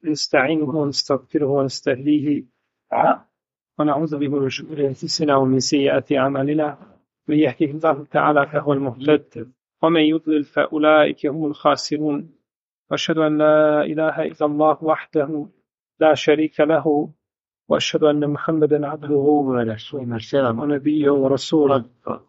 نستعينه ونستغفره ونستهديه ونعوذ به من شرور أنفسنا ومن سيئات أعمالنا. من يهده الله تعالى فهو المهتد ومن يضلل فأولئك هم الخاسرون. وأشهد أن لا إله إلا الله وحده لا شريك له وأشهد أن محمدا عبده ونبيه ورسوله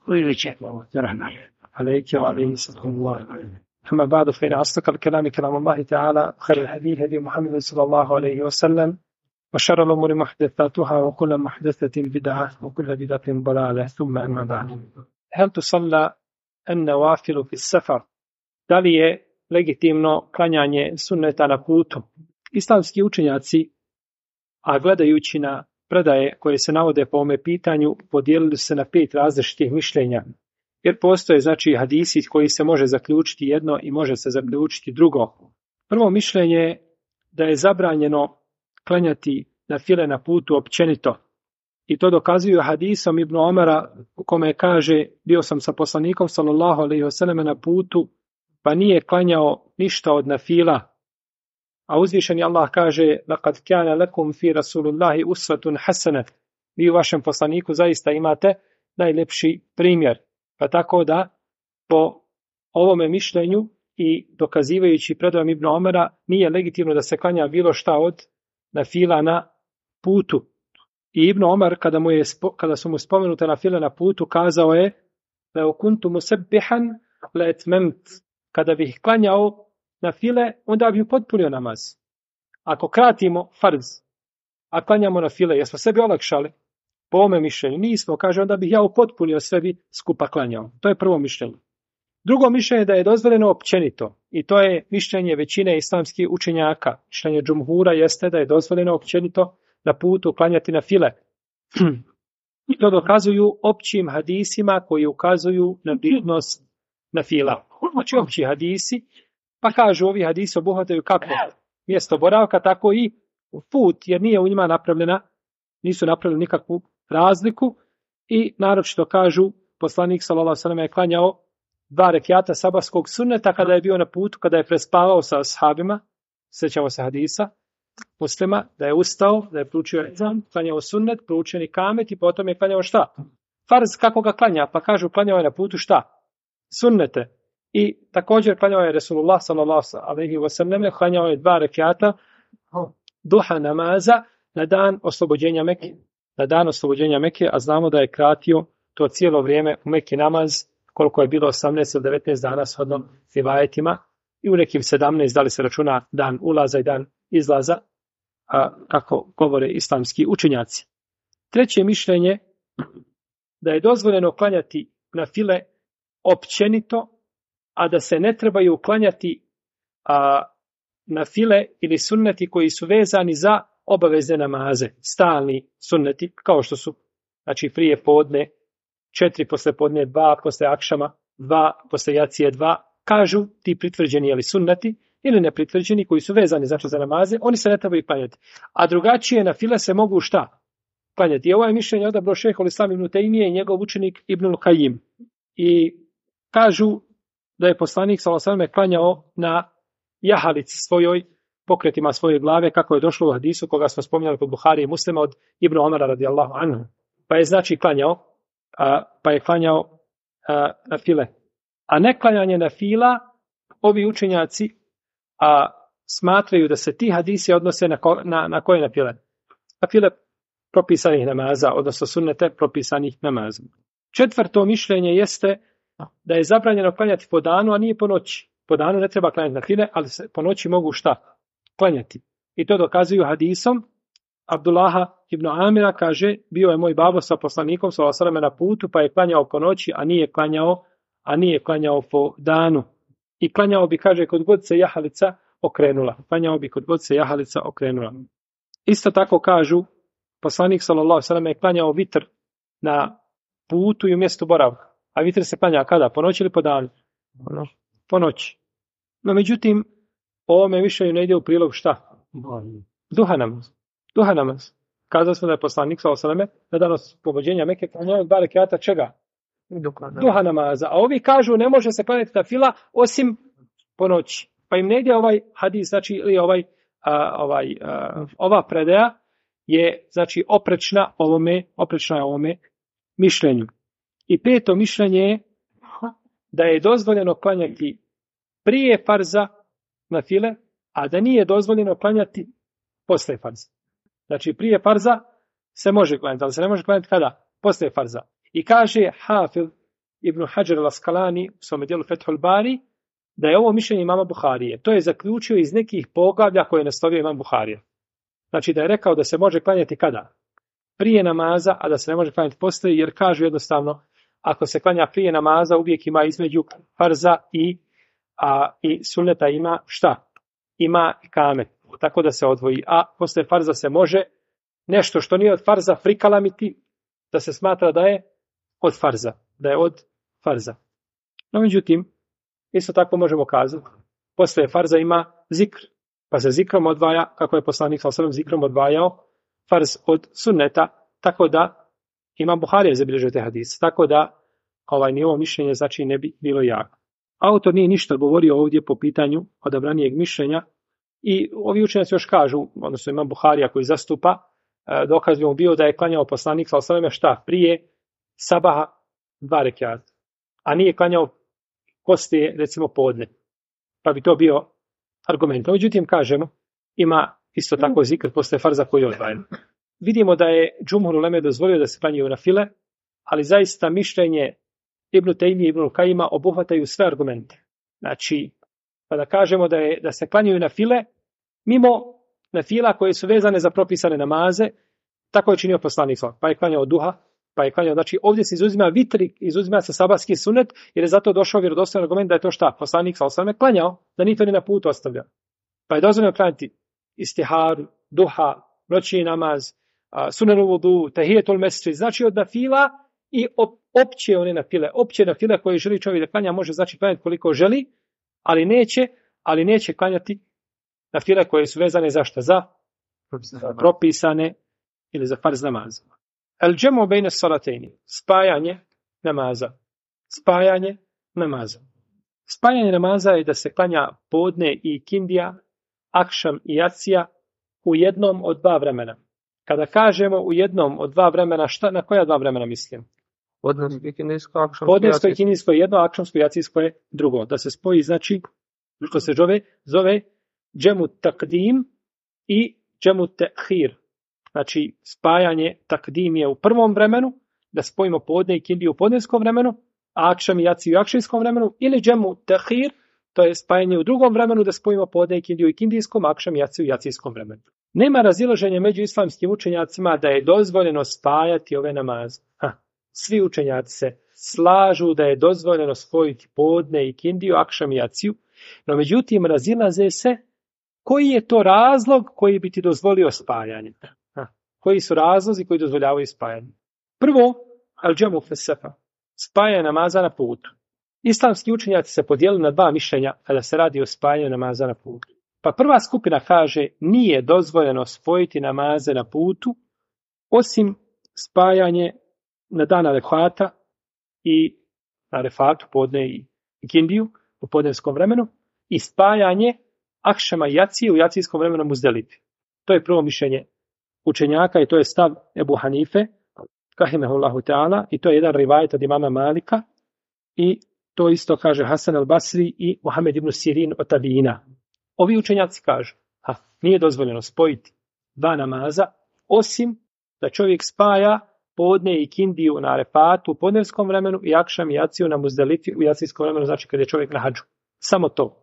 عليك وعليه صلى الله عليه. أما بعد فإن أصدق الكلام كلام الله تعالى، خير الهدي هدي محمد صلى الله عليه وسلم، وشر الأمور محدثاتها وكل محدثة بدعة وكل بدعة ضلالة. ثم أما بعد، هل تصلى النوافل في السفر؟ Da li je legitimno klanjanje sunneta na putu? Islamski učenjaci, a gledajući na predaje koje se navode po ovome pitanju, podijelili se na 5 različitih mišljenja. Jer postoje hadisi koji se može zaključiti jedno i može se zaključiti drugo. Prvo mišljenje je da je zabranjeno klanjati nafile na putu općenito. I to dokazuju hadisom Ibn Omara u kome kaže: bio sam sa poslanikom sallallahu alejhi ve selleme na putu, pa nije klanjao ništa od nafila. A uzvišeni Allah kaže: laqad kana lakum fi rasulillahi uswatun hasanah. Vi u vašem poslaniku zaista imate najljepši primjer. Pa tako da po ovome mišljenju i dokazivajući predajom Ibn Omara nije legitimno da se klanja bilo šta od nafila na putu. I Ibn Omar kada su mu spomenute nafile na putu kazao je: la kuntu musabbihan la etmemt. Kada bih klanjao nafile, onda bih potpunio namaz. Ako kratimo farz, a klanjamo nafile, jesmo sebi olakšali? Po ovome mišljenju nismo, kaže, onda bih ja upotpunio sebi skupa klanjao. To je prvo mišljenje. Drugo mišljenje je da je dozvoljeno općenito, i to je mišljenje većine islamskih učenjaka. Mišljenje džumhura jeste da je dozvoljeno općenito na putu klanjati nafile. I to dokazuju općim hadisima koji ukazuju na bitnost nafila. Znači opći hadisi, pa kažu ovi hadisi obuhvataju kako mjesto boravka, tako i put, jer nije u njima nisu napravili nikakvu razliku. I naročito kažu, poslanik sallallahu alejhi ve sellem je klanjao 2 rekjata sabahskog sunneta kada je bio na putu, kada je prespavao sa ashabima. Sjećamo se hadisa Muslima da je ustao, da je proučio ezan, klanjao sunnet, proučio ikamet i potom je klanjao šta? Farz. Kako ga klanja? Pa kažu klanjao je na putu šta? Sunnete. I također klanjao je Resulullah sallallahu alejhi ve sellem, klanjao je 2 rekjata duha namaza na dan oslobođenja Mekke. Na dan oslobođenja Mekke, a znamo da je kratio to cijelo vrijeme u Mekki namaz, koliko je bilo 18 ili 19 dana shodno rivajetima, i u nekim 17, da li se računa dan ulaza i dan izlaza, kako govore islamski učenjaci. Treće mišljenje, da je dozvoljeno klanjati nafile općenito, a da se ne trebaju klanjati nafile ili sunneti koji su vezani za obavezne namaze, stalni sunneti, kao što su, znači, prije podne 4, posle podne 2, posle akšama 2, posle jacije 2, kažu ti pritvrđeni ili sunneti ili nepritvrđeni koji su vezani znači za namaze, oni se ne trebaju klanjati. A drugačije nafile se mogu šta? Klanjati. I ovo je mišljenje odabrao šejhul Islam ibn Tejmije i njegov učenik Ibnul Kajim. I kažu da je poslanik sallallahu alejhi ve sellem klanjao na jahalici svojoj, pokretima svoje glave, kako je došlo u hadisu koga smo spominjali kod Buhari i Muslima od Ibn Omara radijallahu anhu. Pa je znači klanjao nafile. A neklanjanje nafila, ovi učenjaci smatraju da se ti hadisi odnose na koje nafile? Nafile propisanih namaza, odnosno sunnete propisanih namaza. Četvrto mišljenje jeste da je zabranjeno klanjati po danu, a nije po noći. Po danu ne treba klanjati nafile, ali se po noći mogu šta? Klanjati. I to dokazuju hadisom Abdullaha ibn Amira, kaže: bio je moj babo sa poslanikom sallallahu alejhi ve sellem na putu, pa je klanjao po noći, a nije klanjao po danu. I klanjao bi, kaže, kod god se jahalica okrenula. Isto tako kažu, poslanik sallallahu alejhi ve sellem je klanjao vitr na putu i u mjestu boravka. A vitr se klanja kada? Po noći ili po danu? Po noći. No međutim, ovome mišljenju ne ide u prilog šta? Duha namaz. Kazali smo da je poslanik sallallahu alejhi ve sellem na dan oslobođenja Mekke klanjao 2 rekjata čega? Duha namaza. A ovi kažu ne može se klanjati nafila osim po noći. Pa im ne ide ovaj hadis, znači ili ovaj ova predaja je znači oprečna ovome mišljenju. I peto mišljenje je da je dozvoljeno klanjati prije farza na file, a da nije dozvoljeno klanjati posle farza. Znači prije farza se može klanjati, ali se ne može klanjati kada? Posle farza. I kaže Hafil ibn Hajar al-Asqalani u svome dijelu Fethul Bari da je ovo mišljenje imama Buharije. To je zaključio iz nekih poglavlja koje je nastavio imam Buharija. Znači da je rekao da se može klanjati kada? Prije namaza, a da se ne može klanjati posle, jer kažu jednostavno ako se klanja prije namaza uvijek ima između farza i sunneta ima šta? Ima kamet. Tako da se odvoji. A posle farza se može nešto što nije od farza prikalamiti da se smatra da je od farza. No međutim, isto tako možemo kazati, posle farza ima zikr, pa se zikrom odvaja, kako je poslanik sallallahu alejhi ve sellem zikrom odvajao farz od sunneta, tako da imam Buharija zabilježio te hadis, tako da njihovo mišljenje znači ne bi bilo jako. Autor nije ništa govorio ovdje po pitanju odabranijeg mišljenja i ovi učenjaci još kažu, odnosno imam Buharija koji zastupa, dokaz bi mu bio da je klanjao poslanik sallallahu alejhi ve sellem šta? Prije sabaha 2 rekata, a nije klanjao poslije recimo podne. Pa bi to bio argument. Međutim, kažemo, ima isto tako zikr posle farza koji je odvajan. Vidimo da je džumhur uleme dozvolio da se klanjaju na file, ali zaista mišljenje Ibn Tejmije i Ibn Kajima obuhvataju sve argumente. Znači, kada kažemo da se klanjaju na file, mimo na fila koje su vezane za propisane namaze, tako je činio poslanik sallallahu, pa je klanjao duha, pa je klanjao, znači ovdje se izuzima vitri, izuzima se sabatski sunet, jer je zato došao vjerodostojan argument da je to šta? Poslanik sallallahu je klanjao, da ni to ni na putu ostavlja. Pa je dozvoljeno klanjati istiharu, duha, noćni namaz, sunenu vudu, tahijetul mesdžid, znači od nafila i opće one nafile, opće nafile koje želi čovjek da klanja, može znači klanjati koliko želi, ali neće klanjati nafile koje su vezane za šta? Za propisane ili za farz namaz. El džemu bejne salatejni, spajanje namaza. Spajanje namaza je da se klanja podne i kindija, akšam i jacija u jednom od 2 vremena. Kada kažemo u jednom od 2 vremena, na koja 2 vremena mislim? Podnesko i kindijsko je jedno, akšamsko i jacijsko je drugo. Da se spoji, znači, što se zove džemu takdim i džemu tehir. Znači, spajanje takdim je u prvom vremenu, da spojimo podne i kindiju u podneskom vremenu, a akšam i jaciju u akšamskom vremenu, ili džemu tehir, to je spajanje u drugom vremenu, da spojimo podne i kindiju i kindijskom, akšam i jaciju u jacijskom vremenu. Nema razilaženja među islamskim učenjacima da je dozvoljeno spajati ove namaze. Svi učenjaci se slažu da je dozvoljeno spojiti podne i kindiju, akšam i jaciju, no međutim razilaze se koji je to razlog koji bi ti dozvolio spajanje. Koji su razlozi koji dozvoljavaju spajanje? Prvo, al-džemu fesefa, spajanje namaza na putu. Islamski učenjaci se podijelili na 2 mišljenja kada se radi o spajanju namaza na putu. Pa prva skupina kaže nije dozvoljeno spojiti namaze na putu osim spajanje na dan Arefata i na Arefatu podne i kindiju u podnevskom vremenu i spajanje akšama i jacije u jacijskom vremenu Muzdelifi. To je prvo mišljenje učenjaka i to je stav Ebu Hanife, rahimehullahu ta'ala, i to je jedan rivajet od imama Malika i to isto kaže Hasan al-Basri i Muhammed ibn Sirin od Tabina. Ovi učenjaci kažu, nije dozvoljeno spojiti 2 namaza, osim da čovjek spaja podne i kindiju na Arefatu u podnevskom vremenu i akšam i jaciju na Muzdelifi u jacijskom vremenu, znači kad je čovjek na hadžu. Samo to.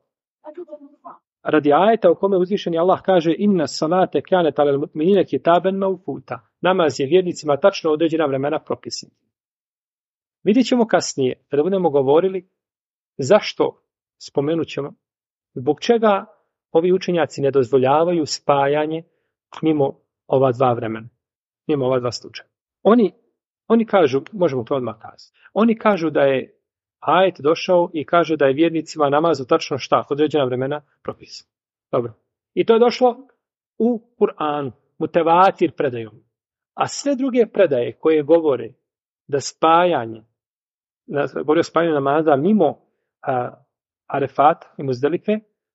Radi ajeta u kome uzvišeni Allah kaže inna salate kanet alel mu'minine kitaben mawquta. Namaz je vjernicima tačno određena vremena propisan. Vidjet ćemo kasnije, kada budemo govorili zašto, spomenut ćemo, zbog čega ovi učenjaci ne dozvoljavaju spajanje mimo ova 2 vremena, mimo ova 2 slučaja. Oni kažu, možemo to odmah kazati, oni kažu da je ajet došao i kaže da je vjernicima namazu tačno šta, određena vremena propisan. Dobro. I to je došlo u Kur'anu, mutevatir predajom. A sve druge predaje koje govore da spajanje, govore o spajanju namaza mimo Arefat i Muzdelife,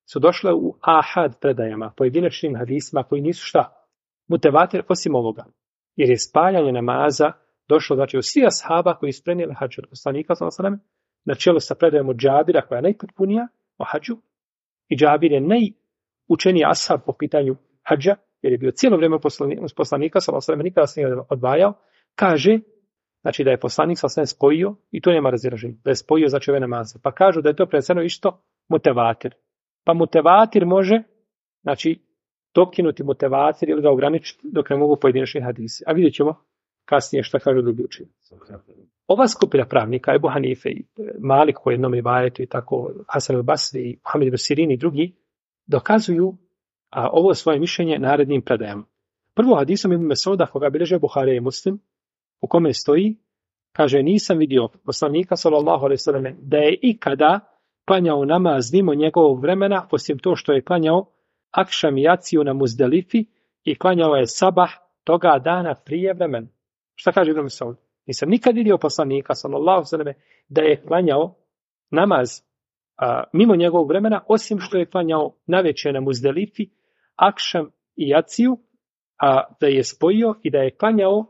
su došle u ahad predajama, pojedinačnim hadisima koji nisu šta? Mutevatir osim ovoga. Jer je spajanje namaza došlo, znači, u svih ashaba koji su prenijeli hadž od poslanika, na čelu sa predajom od Džabira, koja je najpotpunija o hadžu. I Džabir je najučeniji ashab po pitanju hadža, jer je bio cijelo vrijeme uz poslanika, nikada se nije odvajao. Kaže, znači da je poslanik spojio, i to nema razilaženja, da je spojio znači ove namaze. Pa kažu da je to preneseno isto mutevatir. Pa mutevatir može, znači, dokinuti mutevatir ili ga ograničiti dok ne mogu pojedinačni hadisi. A vidjet ćemo kasnije šta kažu drugi učenjaci. Ova skupina pravnika, Ebu Hanife i Malik po jednom rivajetu i tako, Hasan al-Basri i Muhammed ibn Sirin i drugi, dokazuju ovo svoje mišljenje narednim predajama. Prvo hadisom Ibn Mesuda, koga bilježe Buharija i Muslim, u kome stoji, kaže, nisam vidio poslanika sallallahu alejhi ve selleme da je ikada klanjao namaz mimo njegovog vremena, osim to što je klanjao akšam i jaciju na Muzdelifi i klanjao je sabah toga dana prije vremena. Šta kaže Ibn Mesud? Nisam nikad vidio poslanika sallallahu alejhi ve selleme da je klanjao namaz mimo njegovog vremena, osim što je klanjao navečer na Muzdelifi akšam i jaciju, da je spojio i da je klanjao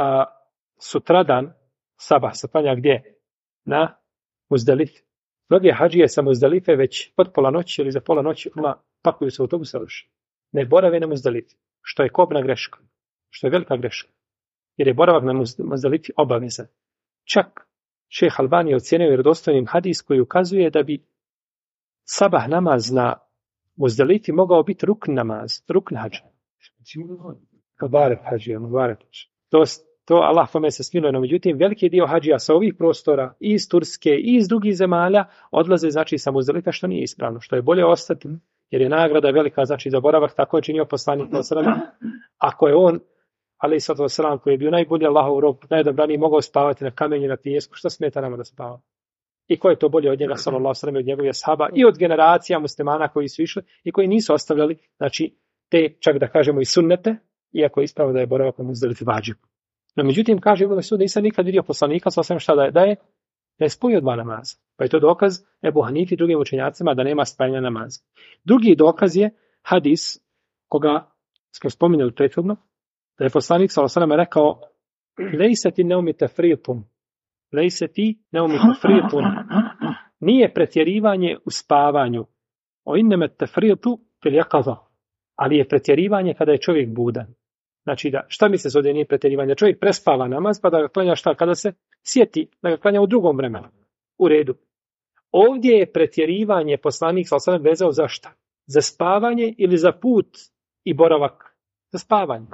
sutradan sabah se klanja gdje? Na Muzdelifi. Mnoge hadžije sa Muzdelife već pod pola noći ili za pola noći pakuju se u autobus ruši. Ne borave na Muzdelifi, što je kobna greška, što je velika greška. Jer je boravak na Muzdelifi obavezan. Čak šejh Albani je ocijenio vjerodostojnim hadis koji ukazuje da bi sabah namaz na Muzdelifi mogao biti rukn namaz, rukn hadža. Mubarak hadžija, mubarak. To Allah pome se smiluje, no međutim veliki dio hadžija sa ovih prostora, i iz Turske, i iz drugih zemalja, odlaze znači sa Muzdelife, što nije ispravno, što je bolje ostati, jer je nagrada velika, znači za boravak, tako je činio poslanik ako je on, alejhi salatu vesselam, koji je bio najbolji Allahov rob, najdobraniji, mogao spavati na kamenju, na pijesku, što smeta nama da spava? I ko je to bolje od njega, sallallahu alejhi ve sellem, od njegovih ashaba i od generacija muslimana koji su išli i koji nisu ostavljali, znači, te, čak da kažemo, i sunnete, iako je ispravno da je boravak na Muzdelifi vadžib. No, međutim, kaže Ibn Mesud, nisam nikad vidio poslanika, sasvim šta da je spojio dva namaza. Pa je to dokaz Ebu Hanifi i drugim učenjacima da nema spajanja namaza. Drugi dokaz je hadis, koga smo spominjali prethodno, da je poslanik sallallahu rekao, lejseti neumite fritum, nije pretjerivanje u spavanju, o inneme tefritu fil yaqaza, ali je pretjerivanje kada je čovjek budan. Znači, šta misle se ovdje nije pretjerivanje? Čovjek prespava namaz, pa da ga klanja šta? Kada se sjeti, da ga klanja u drugom vremenu. U redu. Ovdje je pretjerivanje poslanik sallallahu vezao za šta? Za spavanje ili za put i boravak? Za spavanje.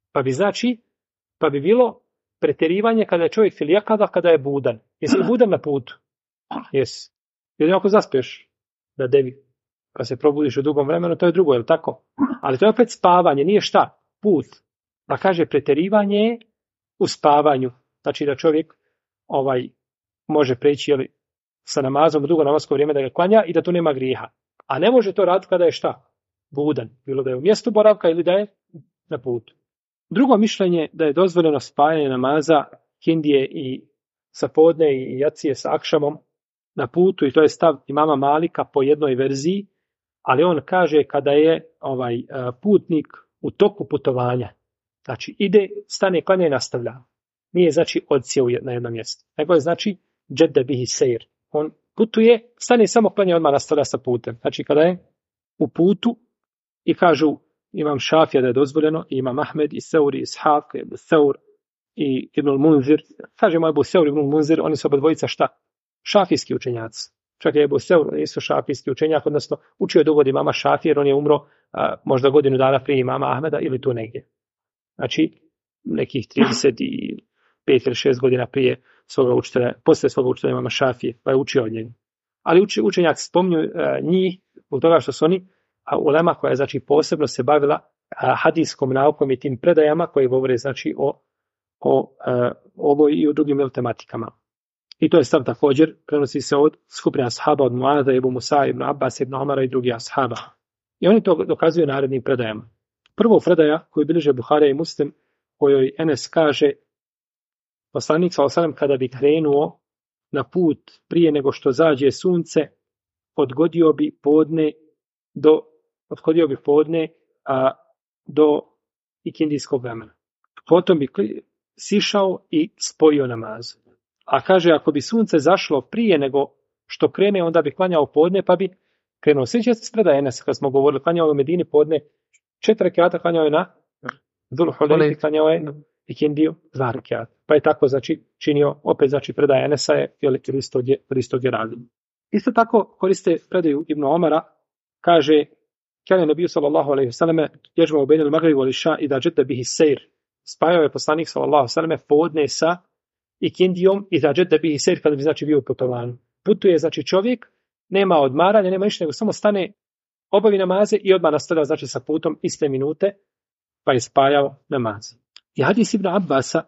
Pa bi bilo pretjerivanje kada je čovjek filijakada, kada je budan. Jesi li budan na putu? Jesi. Jer ako zaspiješ da devi, pa se probudiš u drugom vremenu, to je drugo, je li tako? Ali to je opet spavanje, nije šta? Put. Pa kaže, pretjerivanje je u spavanju. Znači da čovjek može preći sa namazom u drugo namasko vrijeme da ga klanja i da tu nema grijeha. A ne može to raditi kada je šta? Budan. Bilo da je u mjestu boravka ili da je na putu. Drugo mišljenje da je dozvoljeno spajanje namaza kindije i sa podne i jacije sa akšamom na putu, i to je stav imama Malika po jednoj verziji, ali on kaže kada je putnik u toku putovanja. Znači, ide, stane, klanja i nastavlja. Nije, znači, odsjeo na jedno mjesto. Nego je, znači, džedde bihi sejr. On putuje, stane, samo klanja i odmah nastavlja sa putem. Znači, kada je u putu i kažu imam Šafija da je dozvoljeno, i imam Ahmed, i Seur, i Ishaq, i Theur, i Ibn al-Munzir. Kažemo Ebu Seur, Ibn al-Munzir, oni su oba dvojica šta? Šafijski učenjaci. Čak je Ebu Seur, nisu šafijski učenjak, odnosno učio je dugo od imama Šafije, jer on je umro možda godinu dana prije imama Ahmeda ili tu negdje. Znači, nekih 35 ili 6 godina prije svoga učitelja, poslije svoga učitelja imama Šafije, pa je učio od njega. Ali učenjak spominju njih, zbog toga što su oni ulema koja je, znači, posebno se bavila hadijskom naukom i tim predajama koje govore, znači, o ovoj i o drugim tematikama. I to je stav također, prenosi se od skupine ashaba, od Muada, Ebu Musa, Ibn Abbas, Ibn Omara i drugih ashaba. I oni to dokazuju narednim predajama. Prvo predaja koju bilježe Buharija i Muslim, kojoj Enes kaže, poslanik s.a.v. kada bi krenuo na put prije nego što zađe sunce, odgodio bi podne odhodio bi podne do ikindijskog vremena. Potom bi sišao i spojio namaz. A kaže, ako bi sunce zašlo prije nego što krene, onda bi klanjao podne, pa bi krenuo. Sjećate se predaje Enes, kad smo govorili, klanjao je u Medini podne 4 rekata, klanjao je na Dhul Hulejfi, klanjao je ikindiju 2 rekata. Pa je tako, znači, činio, opet, znači, predaje Enesa je istog je radi. Isto tako koriste predaju Ibn Omara, kaže, kaže Nebiju sallallahu alejhi ve selleme, ježma bejnel magribi wal iša idha jadda bihi sejr. Spajao je poslanik sallallahu alejhi ve selleme podne sa ikindijom idha jadda bihi sejr, kada bi znači bio u putovanju. Putuje znači čovjek, nema odmaranja, nema ništa, nego samo stane, obavi namaze i odmah nastavlja znači sa putom iste minute, pa je spajao namaz. I hadis Ibn Abbasa,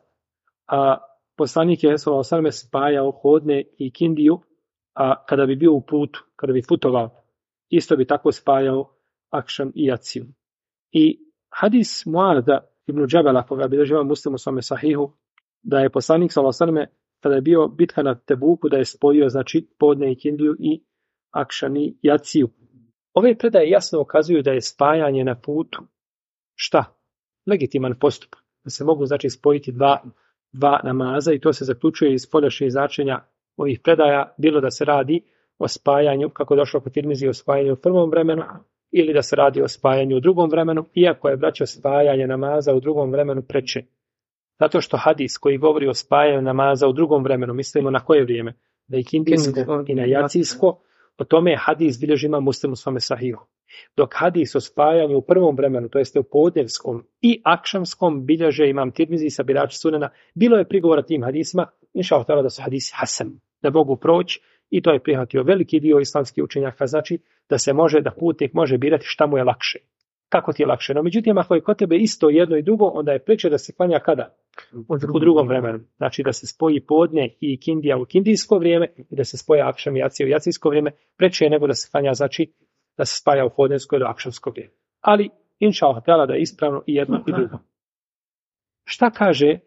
poslanik je sallallahu alejhi ve selleme spajao podne i ikindiju, kada bi bio u putu, kada bi putovao, isto bi tako spajao akšam i jaciju. I hadis Muada ibn Džabela, koga bi držao Muslim u svome sahihu, da je poslanik sallallahu alejhi ve selleme kada je bio bitka na Tebuku, da je spojio znači podne ikindiju i akšam i jaciju. Ove predaje jasno ukazuju da je spajanje na putu šta? Legitiman postupak. Da se mogu znači spojiti dva namaza i to se zaključuje iz spoljašnjih značenja ovih predaja, bilo da se radi o spajanju, kako je došlo kod Tirmizi, o spajanju u prvom vremenu, ili da se radi o spajanju u drugom vremenu, iako je braćo spajanje namaza u drugom vremenu preče. Zato što hadis koji govori o spajanju namaza u drugom vremenu, mislimo na koje vrijeme? Da je kindijsko i na jacijsko, o tome hadis bilježi Imam Muslim u svome sahihu. Dok hadis o spajanju u prvom vremenu, to jeste u podnevskom i akšamskom, bilježe Imam Tirmizi sa birači sunena, bilo je prigovora tim hadisima, inšallah ta'ala da su hadisi hasan, da mogu proći, i to je prihvatio veliki dio islamskih učenjaka, znači da se može, da putnik može birati šta mu je lakše. Kako ti je lakše? No međutim, ako je kod tebe isto jedno i drugo, onda je preče da se klanja kada? U drugom vremenu. Znači da se spoji podne i ikindija u ikindijsko vrijeme i da se spoje akšam i jacija u jacijsko vrijeme, preče je nego da se klanja, znači da se spaja u podnevsko ili akšamsko vrijeme. Ali, inšallah ta'ala, da je ispravno i jedno i drugo. Šta kaže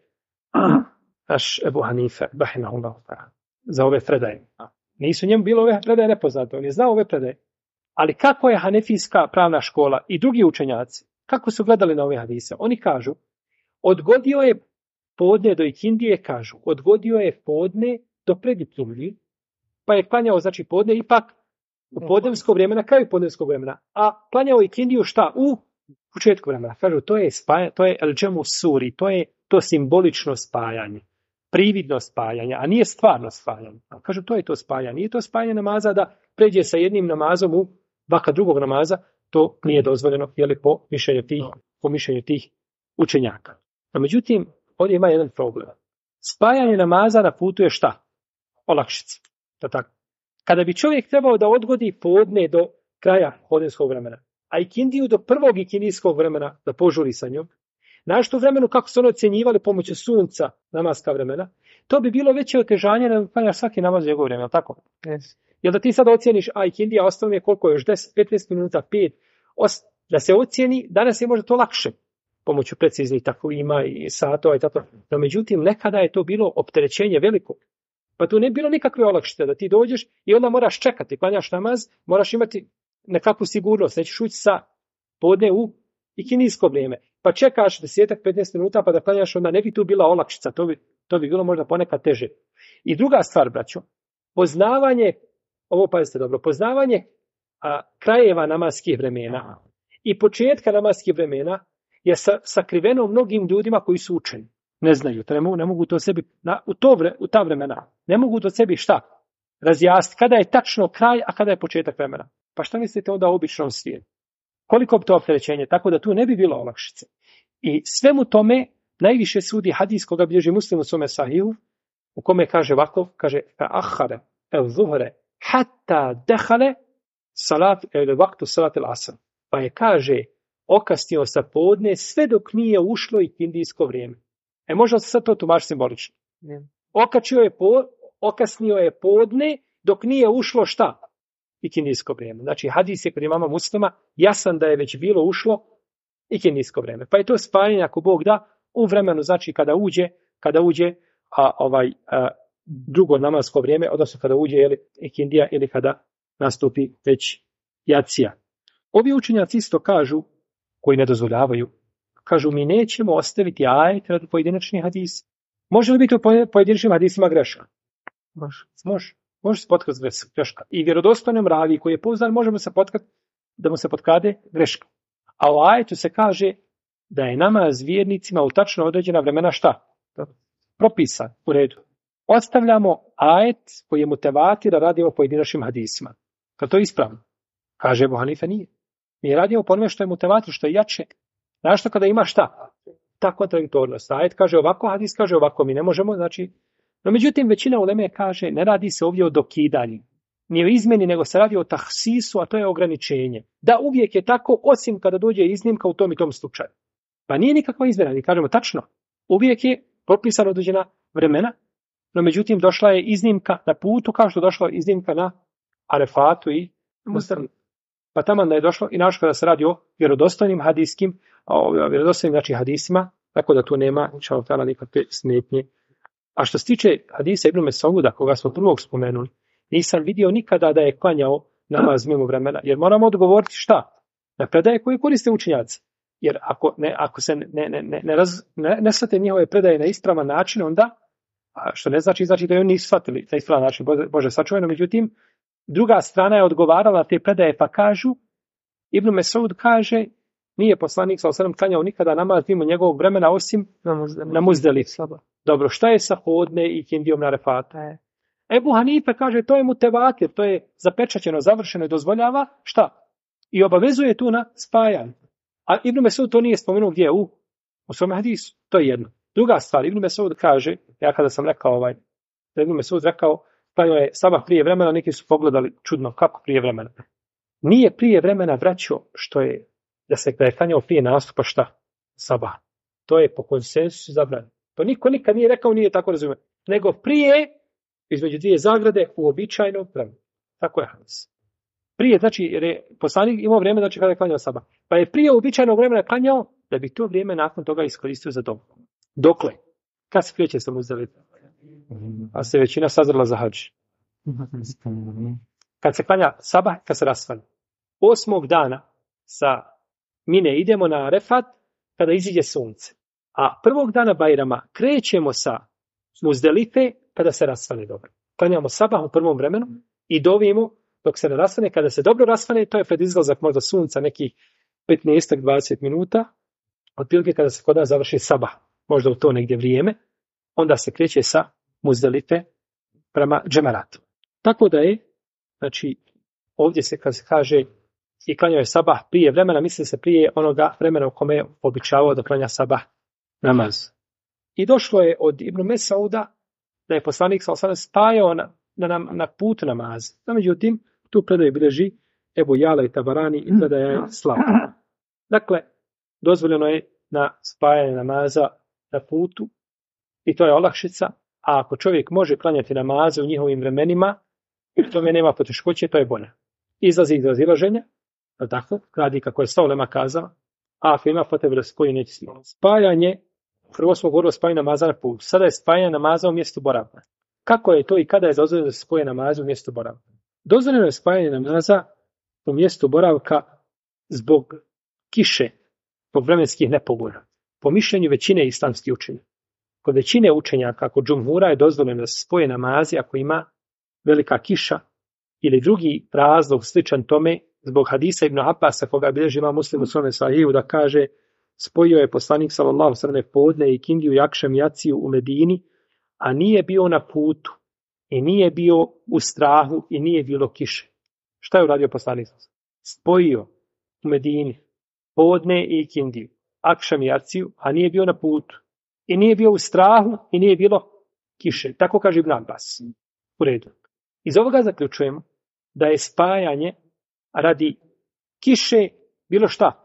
naš Ebu Hanife, rahimahullah ta'ala, za ove predaje? Nisu njemu bilo ove predaje nepoznate, on je znao ove predaje. Ali kako je hanefijska pravna škola i drugi učenjaci, kako su gledali na ove hadise? Oni kažu, odgodio je podne do ikindije, kažu, odgodio je podne do predikindije, pa je klanjao, znači podne ipak u podnevsko vrijeme, na kraju podnevskog vremena, a klanjao ikindiju šta? U početku vremena. Kažu, to je spajanje, to je el džemu suri, to je to simbolično spajanje. Prividno spajanje, a nije stvarno spajanje. Kažu, to je to spajanje. Nije to spajanje namaza da pređe sa jednim namazom u vaka drugog namaza, to nije dozvoljeno, jeli, po mišljenju tih učenjaka. A međutim, ovdje ima jedan problem. Spajanje namaza na putu je šta? Olakšica. Tako. Kada bi čovjek trebao da odgodi podne do kraja podnevskog vremena, a ikindiju do prvog ikindijskog vremena da požuri sa njom, našto vremenu kako su ono ocjenjivali pomoću sunca namaska vremena, to bi bilo veće otežanje da klanjaš svaki namaz u njegovo vrijeme, tako? Yes. Jel da ti sad ocjeniš, a ikindija ostalo mi je koliko još 10-15 minuta, 5, da se ocjeni, danas je možda to lakše pomoću preciznih takvima i satova i tako. No međutim, nekada je to bilo opterećenje veliko. Pa tu ne bilo nikakve olakšice da ti dođeš i onda moraš čekati, klanjaš namaz, moraš imati nekakvu sigurnost, nećeš ući sa podne u ikindijsko vrijeme. Pa čekaš 10-15 minuta pa da klanjaš, onda ne bi tu bila olakšica, to bi bilo možda ponekad teže. I druga stvar, braćo, poznavanje, ovo pazite dobro, poznavanje krajeva namaskih vremena i početka namaskih vremena je sakriveno mnogim ljudima koji su učeni. Ne znaju, ne mogu to sebi, u ta vremena, ne mogu to sebi šta? Razjasniti kada je tačno kraj, a kada je početak vremena. Pa šta mislite onda o običnom svijetu? Koliko bi to opterećenje, tako da tu ne bi bilo olakšice. I svemu tome najviše sudi hadis koga bilježi Muslim u svome sahihu, u kome kaže ovako, kaže ahare el zuhre hatta dehale salat el vaktu salat el asr. Pa je kaže okasnio sa podne sve dok nije ušlo ikindijsko vrijeme. Možda se sad to tumači simbolično. Okasnio je podne dok nije ušlo šta? Ikindijsko vrijeme. Znači hadis je kod imama Muslima jasan da je već bilo ušlo ikindijsko vrijeme. Pa je to spajanje ako Bog da u vremenu, znači kada uđe drugo namasko vrijeme, odnosno kada uđe ikindija ili kada nastupi već jacija. Ovi učenjaci isto kažu, koji ne dozvoljavaju, kažu mi nećemo ostaviti ajet radi pojedinačnih hadisa. Može li biti u pojedinačnim hadisima greška? Može. Može se potkati greška. I vjerodostojnom ravi koji je pouzdan možemo se potkati da mu se potkade greška. A u ajetu se kaže da je namaz vjernicima u tačno određena vremena šta? Propisan, u redu. Ostavljamo ajet koji je mutevatir, radi o pojedinačnim hadisima. Kad to je ispravno? Kaže Ebu Hanife nije. Mi radimo po onome što je mutevatir, što je jače. Znaš što kada ima šta? Ta kontradiktornost. Ajet kaže ovako, hadis kaže ovako. Mi ne možemo, znači... No međutim, većina uleme kaže, ne radi se ovdje o dokidanju. Nije o izmjeni, nego se radi o tahsisu, a to je ograničenje. Da uvijek je tako, osim kada dođe iznimka u tom i tom slučaju. Pa nije nikakva izmjena, ni kažemo tačno. Uvijek je propisano određena vremena, no međutim došla je iznimka na putu, kao što došla iznimka na Arefatu i Muzdalifi. Pa tamo da je došlo i naš kada se radi o vjerodostojnim hadijskim, vjerodostojnim znači hadisima, tako da tu nema inšallah nikakve smetnje. A što se tiče hadisa Ibn Mesauda, koga smo prvog spomenuli, nisam vidio nikada da je klanjao namaz mimo vremena, jer moramo odgovoriti šta? Na predaje koje koriste učenjaci. Jer ako se ne shvate njihove predaje na ispravan način, onda, što ne znači da oni nisu shvatili na ispravan način, Bože sačuvajno, međutim, druga strana je odgovarala te predaje, pa kažu, Ibn Mesaud kaže, nije poslanik s.a.v. klanjao nikada namaz mimo njegovog vremena, osim na Muzdalifi. Dobro, šta je sa hodne i kindijom na Arefata? Ebu Hanife kaže, to je mutevatir, to je zapečaćeno, završeno i dozvoljava, šta? I obavezuje tu na spajanje. A Ibn Mesud to nije spomenuo gdje u svom hadisu. To je jedno. Druga stvar, Ibn Mesud kaže, ja kada sam rekao da Ibn Mesud rekao, klanjao je sabah prije vremena, neki su pogledali čudno, kako prije vremena. Nije prije vremena vraćao što je, da je klanjao prije nastupa šta? Sabah. To je po konsensusu zabranjeno. To niko nikad nije rekao, nije tako razumio. Nego prije, između dvije zagrade, uobičajeno vremena. Tako je hadis. Prije, znači, jer je poslanik imao vrijeme, znači kada je klanjao sabah. Pa je prije uobičajenog vremena klanjao, da bi to vrijeme nakon toga iskoristio za dobu. Dokle? Kad se kreće sa Muzdalife? A se većina sazrela za hadž. Kad se klanja sabah, kad se rasvane. 8. dana sa Mine idemo na Arefat, kada iziđe sunce. A 1. dana Bajrama krećemo sa Muzdalife, kada se rasvane dobro. Klanjamo sabah u prvom vremenu i dovimo dok se ne rasvane. Kada se dobro rasvane, to je pred izlazak možda sunca nekih 15-20 minuta. Otprilike kada se kod nas završi sabah, možda u to negdje vrijeme, onda se kreće sa Muzdalife prema džemaratu. Tako da je, znači, ovdje se kad se kaže i klanjao je sabah prije vremena, misli se prije onoga vremena u kome je običavao da klanja sabah namaz. I došlo je od Ibn Mesauda da je poslanik s.a.v. spajao na put namaz. No, međutim, tu predaju bilježi Ebu Jala i Tabarani i predaja je slaba. Dakle, dozvoljeno je na spajanje namaza na putu i to je olakšica, a ako čovjek može klanjati namaze u njihovim vremenima i tome nema poteškoće, to je bolje. Izlazi iz razilaženja, tako, radi kako je sva ulema kazala, a ako ima potrebe da spoji, neće smjeti. Spajanje, prvo smo govorili o spajanju namaza na putu, sada je spajanje namaza u mjestu boravka. Kako je to i kada je dozvoljeno da se spoje namaza u mjestu boravka? Dozvoljeno je spajanje namaza u mjestu boravka zbog kiše, zbog vremenskih nepogoda. Po mišljenju većine islamskih učenjaka. Kod većine učenjaka, kod džumhura je dozvoljeno da se spoje namazi ako ima velika kiša ili drugi razlog sličan tome zbog hadisa Ibn Abbasa koga bilježi ima Muslim u svome sahihu da kaže spojio je poslanik sallallahu alejhi podne i kindiju i akšam jaciju u Medini, a nije bio na putu i nije bio u strahu i nije bilo kiše. Šta je uradio poslanik? Spojio u Medini podne i kindiju, akšam jaciju, a nije bio na putu i nije bio u strahu i nije bilo kiše. Tako kaže Ibn Abbas. U redu. Iz ovoga zaključujemo da je spajanje radi kiše bilo šta?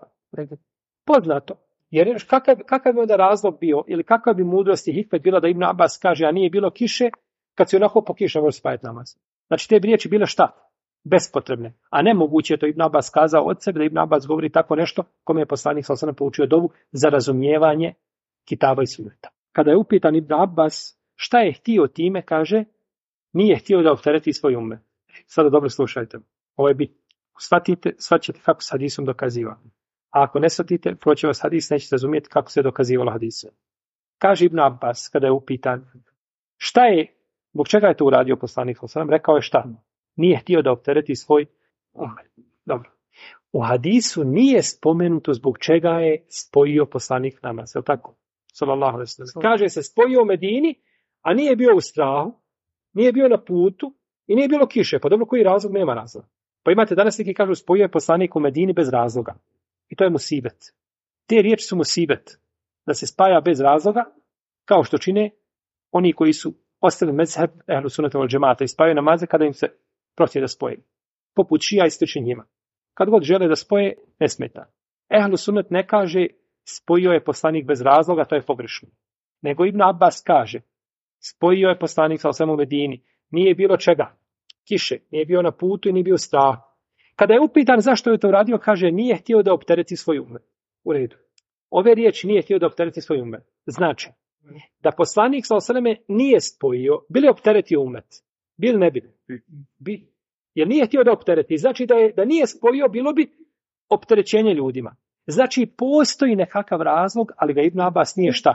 Poznato. Jer kakav bi onda razlog bio ili kakva bi mudrost i hikmet bila da Ibn Abbas kaže a nije bilo kiše kad se onako po kiša može spajati namaz. Znači te bi riječi bile šta? Bespotrebne. A nemoguće je to Ibn Abbas kazao od sebe da Ibn Abbas govori tako nešto kome je poslanik sallallahu alejhi ve sellem poučio dovu za razumijevanje kitaba i sunneta. Kada je upitan Ibn Abbas šta je htio time, kaže nije htio da optereti svoj ummet. Sada dobro slušajte. Ovo je bit. shvatite, shvaćete kako se hadisom dokaziva. A ako ne shvatite, proći vas hadis, nećete razumjeti kako se dokazivalo hadisom. Kaže Ibn Abbas, kada je upitan, šta je, zbog čega je to uradio poslanik sallallahu alejhi ve sellem, rekao je šta? Nije htio da optereti svoj umet. Dobro. U hadisu nije spomenuto zbog čega je spojio poslanik namaz, je li tako? Sallallahu alejhi ve sellem. Kaže se spojio u Medini, a nije bio u strahu, nije bio na putu i nije bilo kiše. Pa dobro, koji razlog? Nema razloga. Pa imate danas neki kažu spojio je poslanik u Medini bez razloga. I to je musibet. Te riječi su musibet. Da se spaja bez razloga, kao što čine oni koji su ostali mezheb ehlu sunnata wal džemata i spajaju namaze kada im se protiv da spoje. Poput šija i slični njima. Kad god žele da spoje, ne smeta. Ehlu sunnat ne kaže spojio je poslanik bez razloga, to je pogrešno. Nego Ibn Abbas kaže spojio je poslanik sa osam u Medini. Nije bilo čega. Kiše. Nije bio na putu i nije bio strah. Kada je upitan zašto je to radio, kaže nije htio da optereti svoj umet. U redu. Ove riječi nije htio da optereti svoj umet. Znači, da poslanik sa osaleme nije spojio, bili opteretio umet. Bil ne bil? Bi. Jer nije htio da optereti. Znači da nije spojio, bilo bi opterećenje ljudima. Znači postoji nekakav razlog, ali ga Ibn Abbas nije šta?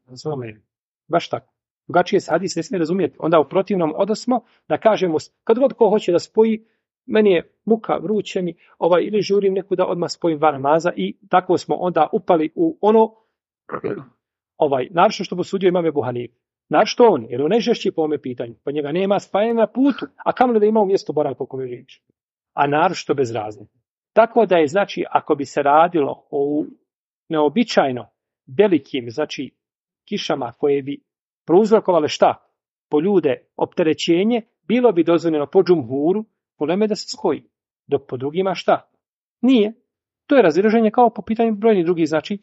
Baš tako. Drugačije se hadis ne smije razumjeti. Onda u protivnom odnosmo da kažemo, kad god ko hoće da spoji, meni je muka, vruće mi, ili žurim neku da odmah spojim van namaza i tako smo onda upali u ono, naravno što posudio imam Ebu Hanife. Naravno on, jer on najžešći po ome pitanju. Pa njega nema spajanja na putu, a kamoli da ima u mjestu boravka u kome živiš. A naravno bez razlike. Tako da je, znači, ako bi se radilo o neobičajno velikim, znači, kišama koje bi prouzrokovale šta? Po ljude opterećenje, bilo bi dozvoljeno po džumhuru, uleme da se spoji. Dok po drugima šta? Nije. To je razilaženje kao po pitanju brojnih drugih, znači,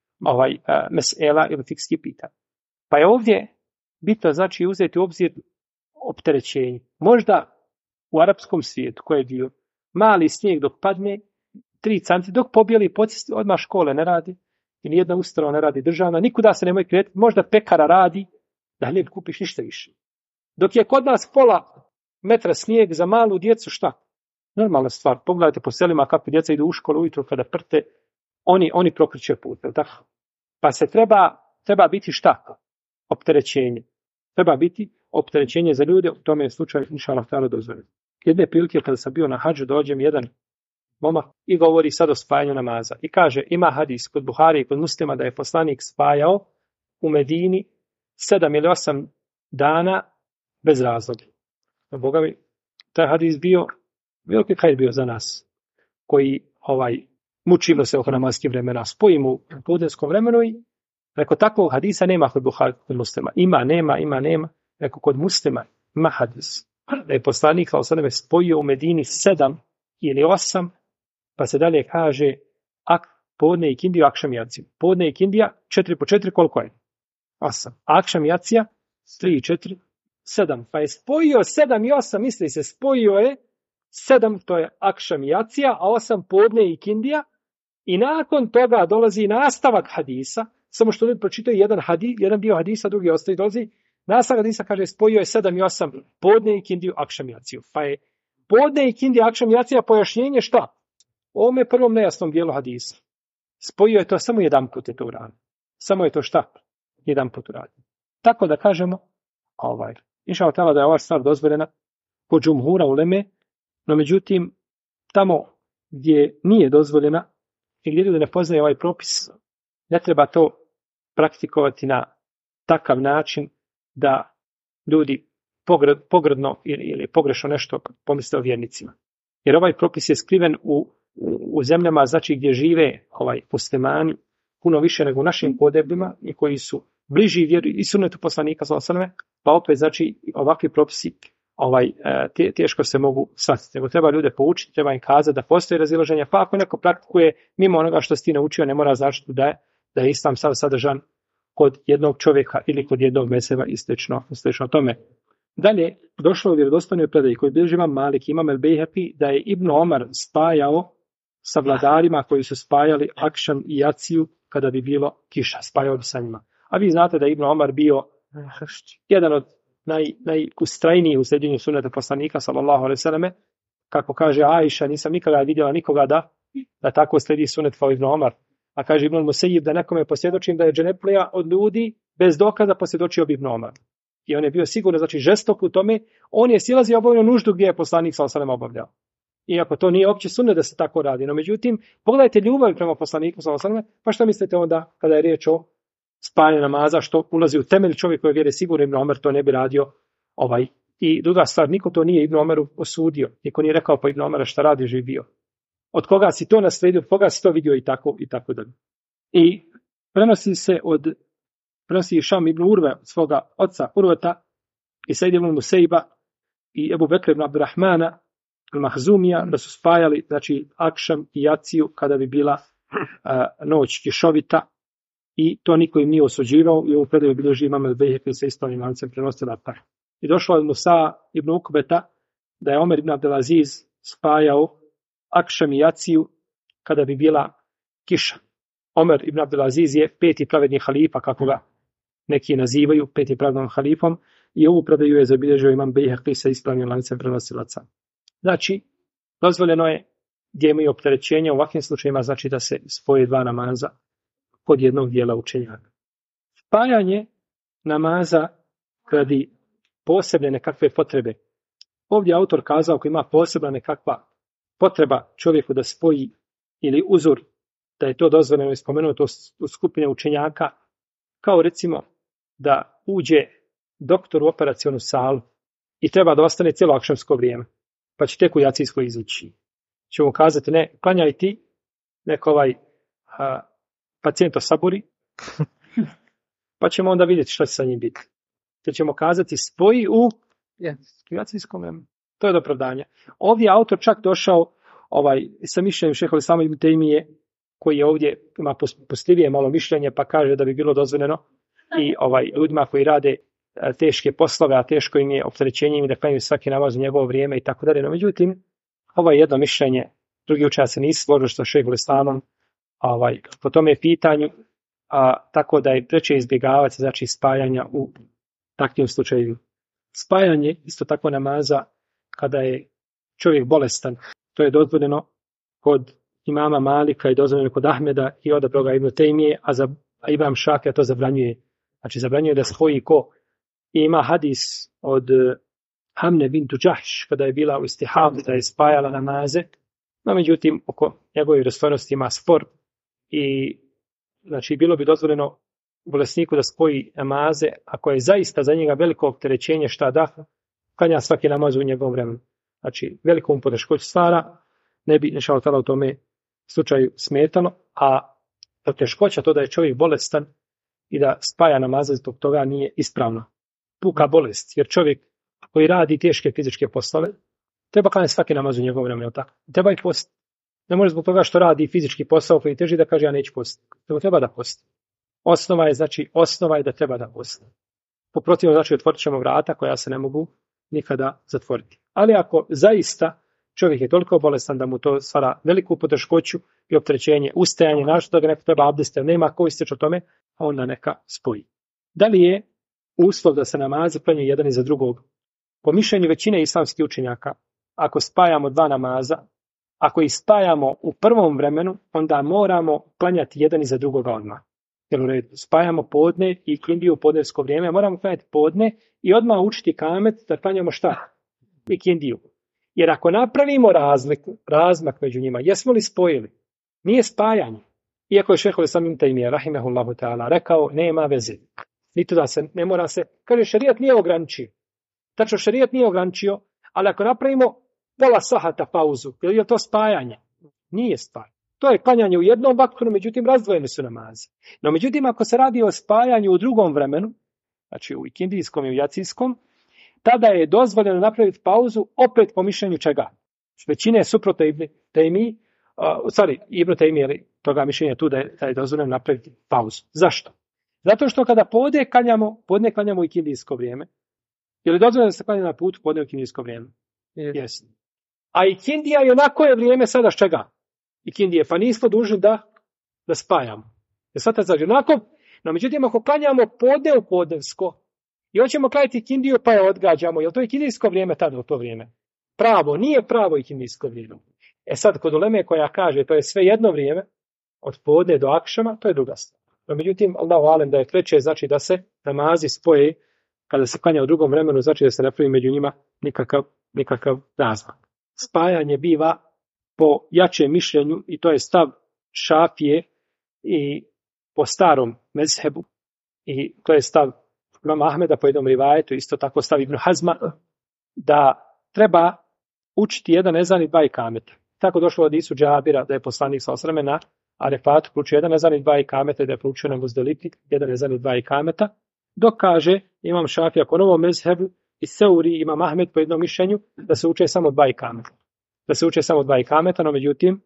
mesela ili fikski pitanja. Pa je ovdje bitno, znači, uzeti u obzir opterećenje. Možda u arapskom svijetu, koji je bio mali snijeg dok padne, 3 cm, dok pobijeli pocesti, odmah škole ne radi, i nijedna ustanova ne radi državna, nikuda se nemoj kretiti, možda pekara radi, da hljeb kupiš ništa više. Dok je kod nas pola metra snijeg za malu djecu, šta? Normalna stvar. Pogledajte po selima kako djeca idu u školu ujutro kada prte, oni prokreće put. Tako? Pa se treba biti šta? Opterećenje. Treba biti opterećenje za ljude, u tome je slučaj inšallah ta'ala dozvoljeno. Jedne prilike kada sam bio na hadžu, dođe mi jedan momak i govori sad o spajanju namaza. I kaže, ima hadis kod Buhari i kod Muslima da je poslanik spajao u Medini 7 ili 8 dana bez razloga. Boga mi, taj hadis bio veliki hajr bio za nas, koji mučimo se oko namaskih vremena, spojimo u podnevskom vremenu i reko takvog hadisa nema kod Buhari, kod Muslima. Ima, nema. Reko kod Muslima ima hadis. Da je poslanik spojio u Medini 7 ili 8, pa se dalje kaže podne i kindiju, akšam i jaciju. Podne i kindija 4 po 4, koliko je? 8. Akšam i jacija 3 i 4, 7. Pa je spojio 7 i 8, misli se, spojio je 7, to je akšam i jacija, a 8 podne i kindija. I nakon toga dolazi nastavak hadisa, samo što ljudi pročitaju jedan dio hadisa, drugi ostaje, dolazi nastavak hadisa, kaže spojio je 7 i 8 podne i kindiju, akšam i jaciju. Pa je podne i kindija, akšam i jacija pojašnjenje šta? U ovome prvom nejasnom dijelu hadisa. Spojio je to samo jedan put je to uradio. Samo je to šta? Jedan put uradio. Tako da kažemo, inšallah ta'ala da je ova stvar dozvoljena kod džumhura uleme, no međutim, tamo gdje nije dozvoljena i gdje ljudi ne poznaje ovaj propis, ne treba to praktikovati na takav način da ljudi pogrdno ili pogrešno nešto pomisle o vjernicima. Jer ovaj propis je skriven u zemljama, znači gdje žive muslimani puno više nego u našim podebljima i koji su bliži vjeri i sunnetu poslanika sallallahu alejhi ve selleme, pa opet znači ovakvi propisi teško se mogu shvatiti. Nego treba ljude poučiti, treba im kazati da postoji razilaženje, pa ako neko praktikuje mimo onoga što si ti naučio, ne mora značiti da je islam sadržan kod jednog čovjeka ili kod jednog mezheba i slično tome. Dalje, došlo u vjerodostojnoj predaji koji bilježi imam Malik, imam El Bejheqi, da je Ibn Omar spajao sa vladarima koji su spajali akšam i jaciju kada bi bilo kiša, spajao bi sa njima. A vi znate da je Ibn Omar bio jedan od najustrajnijih u sljeđenju sunneta poslanika sallallahu alejhi ve selleme, kako kaže Ajša, nisam nikada vidjela nikoga da tako slijedi sunet kao Ibn Omar. A kaže Ibn Musejib da nekome posvjedočim da je dženeplija od ljudi bez dokaza posvjedočio bi Ibn Omar. I on je bio sigurno, znači žestok u tome, on je silazio obavljeno nuždu gdje je poslanik s.a.v. obavljao. Iako to nije opće sunnet da se tako radi. No međutim, pogledajte ljubav prema poslaniku s.a.v. Pa što mislite onda kada je riječ o spajanju namaza, što ulazi u temelj čovjek koji vjeri sigurno Ibn Omer to ne bi radio I druga stvar, niko to nije Ibn Omeru osudio. Niko nije rekao pa Ibn Omera šta radi, živ bio. Od koga si to naslijedio, od koga si to vidio i tako dalje. I prenosi Šam ibn Urve od svoga oca Urveta i Said ibn Musejba i Ebu Bekra ibn Abdurrahmana al-Mahzumija da su spajali, znači, akšam i jaciju kada bi bila noć kišovita i to niko im nije osuđivao i ovu predaju bilježi imam al-Bejheki sa ispravnim lancem prenosilaca. I došlo od Musa ibn Ukbeta da je Omer ibn Abdelaziz spajao akšam i jaciju kada bi bila kiša. Omer ibn Abdelaziz je 5. pravedni halifa, kako ga neki nazivaju, 5. pravednom halifom, i ovu predaju je zabilježio imam Bejheki sa ispravnim lancem prenosilaca. Znači, dozvoljeno je gdje imaju opterećenja u ovakvim slučajima, znači da se spoje 2 namaza kod jednog dijela učenjaka. Spajanje namaza radi posebne nekakve potrebe. Ovdje autor kazao ako ima posebna nekakva potreba čovjeku da spoji ili uzor, da je to dozvoljeno spomenuto u skupine učenjaka, kao recimo da uđe doktor u operacionu salu i treba da ostane cijelo akšamsko vrijeme, pa će tek u jacijsko izići. Će mu kazati, ne, klanjaj ti, neko pacijent osaburi, pa ćemo onda vidjeti što će sa njim biti. Te ćemo kazati, spoji u jacijskom vremenu. To je opravdanje. Ovdje je autor čak došao sa mišljenjem šehovi Islama ibn Tejmije, koji je ovdje ima postivije malo mišljenje, pa kaže da bi bilo dozvoljeno i ljudima koji rade teške poslove, a teško im je opterećenje im da klanjaju svaki namaz u njegovo vrijeme i tako dalje. No, međutim, ovo je jedno mišljenje, drugi učenjaci nisu složili što šejhul Islamom po tome pitanju, tako da je preče izbjegavati, znači, spajanja u takvim slučajima. Spajanje isto tako namaza kada je čovjek bolestan, to je dozvoljeno kod imama Malika i dozvoljeno kod Ahmeda i odabrao ga Ibn Tejmije, a Imam Šafija to zabranjuje. Znači, zabranjuje da spoji ko. I ima hadis od Hamne bintu Džahš, kada je bila u istihab, da je spajala namaze, no međutim, oko njegove vjerodostojnosti ima spor i znači bilo bi dozvoljeno bolesniku da spoji namaze, ako je zaista za njega veliko opterećenje šta da, klanja svaki namaz u njegovom vremenu. Znači, velikom poteškoću stvara, ne bi inšallah u tome slučaju smetalo, a poteškoća to da je čovjek bolestan i da spaja namaze zbog toga nije ispravno. Puka bolest, jer čovjek koji radi teške fizičke poslove, treba klanjati svaki namaz u njegovom vremenu, tako? Treba i post. Ne može zbog toga što radi fizički posao koji teži da kaže ja neću postiti. Treba da posti. Osnova je da treba da posti. Po protivnom, znači, otvorit ćemo vrata koja se ne mogu nikada zatvoriti. Ali ako zaista čovjek je toliko bolestan da mu to stvara veliku poteškoću i opterećenje, ustajanje, našto da ga neko treba abdesti, nema ko isteći o tome, a onda neka spoji. Da li je uslov da se namazi klanjaju jedan iza drugog? Po mišljenju većine islamskih učenjaka, ako spajamo 2 namaza, ako ih spajamo u prvom vremenu, onda moramo klanjati jedan iza drugoga odmah. Jer u redu, spajamo podne i ikindiju u podnevsko vrijeme, moramo klanjati podne i odmah učiti kamet da klanjamo šta? Ikindiju. Jer ako napravimo razmak među njima, jesmo li spojili? Nije spajanje. Iako je šejhul Islam ibn Tejmije, rahimehullahu ta'ala, rekao, nema veze. Niti da se, ne mora se, kaže, šerijat nije ograničio. Tačno, šerijat nije ograničio, ali ako napravimo pola sahata pauzu, je to spajanje? Nije stvar. To je klanjanje u jednom vaktu, no međutim razdvojeni su namazi. No međutim, ako se radi o spajanju u drugom vremenu, znači u ikindijskom i u jacijskom, tada je dozvoljeno napraviti pauzu opet po mišljenju čega? Većine je suprotno Ibn Tejmije, Ibn Tejmije, toga mišljenja tu da je dozvoljeno napraviti pauzu. Zašto? Zato što kada podne klanjamo u ikindijsko vrijeme, je li dozvoljeno da se klanja na putu podne u ikindijsko vrijeme? Jesi. A ikindija je onako je vrijeme sada s čega? Ikindije, pa nismo dužni da spajamo. Je sad znači onako, no međutim ako klanjamo podne u podnevsko i hoćemo klanjati ikindiju pa je odgađamo, je li to ikindijsko vrijeme tada u to vrijeme? pravo, nije pravo ikindijsko vrijeme. E sad, kod uleme koja kaže, to je sve jedno vrijeme, od podne do akšama, to je druga stvar. No, međutim, Allahu alem da je treće, znači da se namazi spoje, kada se klanja u drugom vremenu, znači da se ne pravi među njima nikakav razmak. Spajanje biva po jačem mišljenju, i to je stav Šafije i po starom mezhebu, i to je stav imama Ahmeda po jednom rivajetu, isto tako stav Ibn Hazma, da treba učiti jedan ezan i dva ikameta. Tako došlo od hadisu Džabira da je poslanik sallallahu alejhi ve sellem na Arefatu proučio jedan ezan i dva ikameta, da je proučio na Muzdelifi jedan ezan i dva ikameta, dok kaže imam Šafija po novom mezhebu i Seuri imam Ahmed po jednom mišljenju da se uče samo dva ikameta. Da se uče samo dva ikameta, no međutim,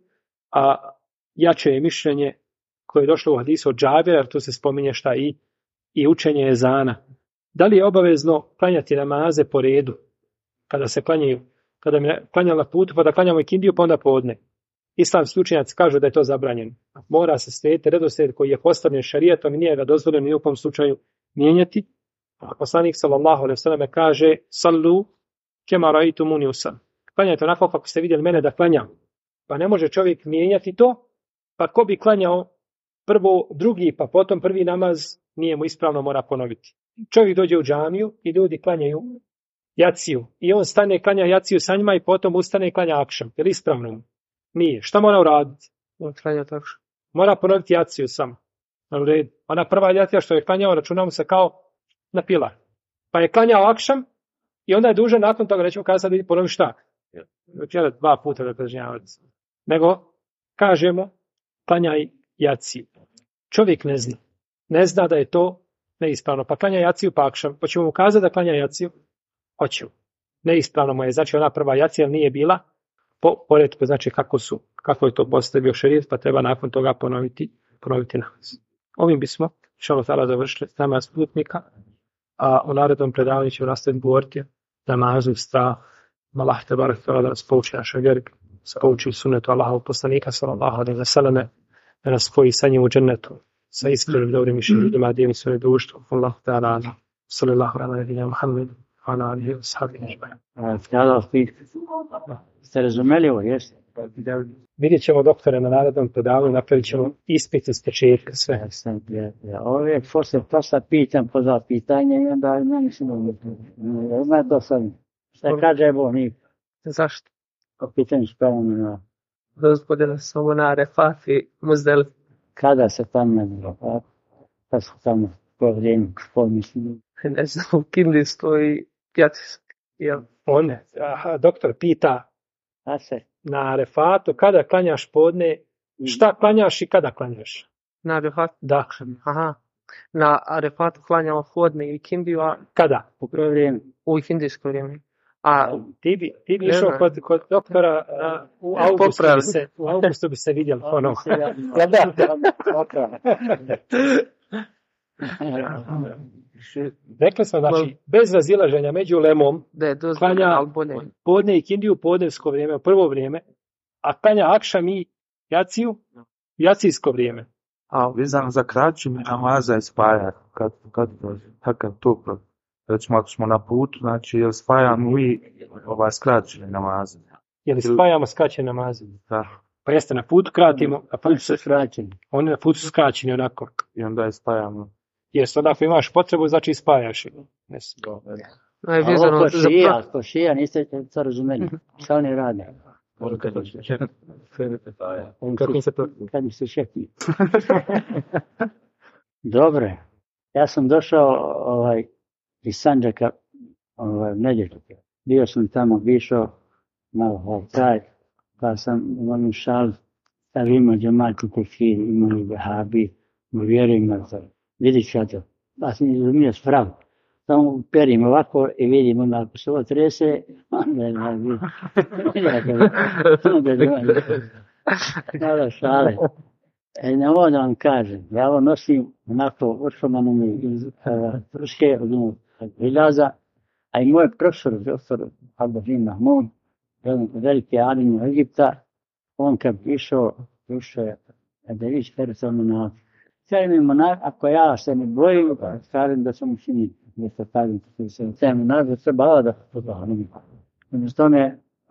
jače je mišljenje koje je došlo u hadisu od Džabira, jer tu se spominje šta i učenje ezana. Da li je obavezno klanjati namaze po redu kada se klanjaju, kada je klanjao na putu, pa da klanjamo ikindiju, pa onda podne? Islamski učenjaci kažu da je to zabranjeno. Mora se slijediti redoslijed koji je postavljen šarijatom i nije ga dozvoljeno ni u kom slučaju mijenjati. Poslanik sallallahu alejhi ve sellem kaže: "Sallu kema ra'aytumuni usalli." Klanjajte onako kako ste vidjeli mene da klanjam. Pa ne može čovjek mijenjati to, pa ko bi klanjao prvo drugi, pa potom prvi namaz, nije mu ispravno, mora ponoviti. Čovjek dođe u džamiju i ljudi klanjaju jaciju. I on stane, klanja jaciju sa njima i potom ustane i klanja akšam. Je li ispravno? Nije. Šta mora uraditi? Mora ponoviti jaciju samo. Ona prva jacija što je klanjao, računamo se kao na pilar. Pa je klanjao akšam i onda je dužan nakon toga, nećemo kazati da ponovi šta. Dva puta da kažnjavati. Nego kažemo klanjaj jaciju. Čovjek ne zna. Ne zna da je to neispravno. Pa klanja jaciju pa akšam. Pa ćemo mu kazati da klanja jaciju? Hoću. Neispravno mu je. Znači ona prva jacija nije bila po redku, znači kako je to postavio šerijet, pa treba nakon toga ponoviti namaz. Ovim bismo inshallah ta'ala završili namaz putnika, a u narednom predavanju ćemo nastaviti govoriti namazu strah. Allah te barek da nas pouči našoj vjeri, pouči sunnetu Allahovog poslanika sallallahu alejhi ve selleme, da nas spoji sa njim u džennetu, sa iskrenim dobrim ljudima, divnim svojim društvom. Allahu ta'ala sallallahu alejhi ve Muhammed wa ala alihi wa sahbihi ajma'in. Ste razumeli ovo, jeste? Vidjet ćemo, doktore, na narednom predavanju, napravit ćemo ispit iz početka, sve. Uvijek poslije posla pitam po dva pitanja i onda ne mislim da to sam. Šta kaže Bog njih? Zašto? Po pitanju spavanja na... Gospodine, samo na Arefat i Muzdelifi. Kada se tamo na Arefat? Kada se tamo po vrijeme, po mislim? Ne znam, u Kindiji stoji pjatisk. Doktor pita na Arefatu kada klanjaš podne, šta klanjaš i kada klanjaš? Na Arefat? Da. Aha. Na Arefatu klanjamo podne i Kindiju, a kada? U koje vrijeme? u kindijsko vrijeme. A ti bi išao kod doktora u augustu bi se vidjeli ponovo. Rekli smo, znači, bez razilaženja među ulemom klanja podne i kindiju podnevsko vrijeme, prvo vrijeme, a klanja akšam i jaciju, jacijsko vrijeme. A vezano za kraćenje namaza i spaja, kakav to, recimo ako smo na putu, znači je li spajamo i skraćene namaze? Je li spajamo skraćene namaze? Da. Pa jeste, na putu kratimo, na putu su skraćeni. Oni na putu su skraćeni onako. I onda je spajamo. Jeste, onda ako imaš potrebu, znači spajaš. To šija, niste to razumeli. Šta oni rade? Kad mi se šepi. Dobro. Ja sam došao iz Sandžaka nedjelju. Bio sam tamo, išao malo kraj, pa sam imao šal, da ima džemat u tekfir, imali vehabi, vjerujem to. Vidit ću ja to. Pa sam izumio sprav. Samo perim ovako i vidim onda ako se ovo trese, onda je nada šale. Ne ovo da vam kažem, ja ovo nosim onako vršomanom iz Turske, od Vilaza, a i moj profesor, doktor Al-Badin Mahmud, veliki alim Egipta, on kad išao da viš personalno na ako ja se ne bojim, kažem da sam učinio. Mjesto kažem da se ne treba da podavljam. Umjesto tome,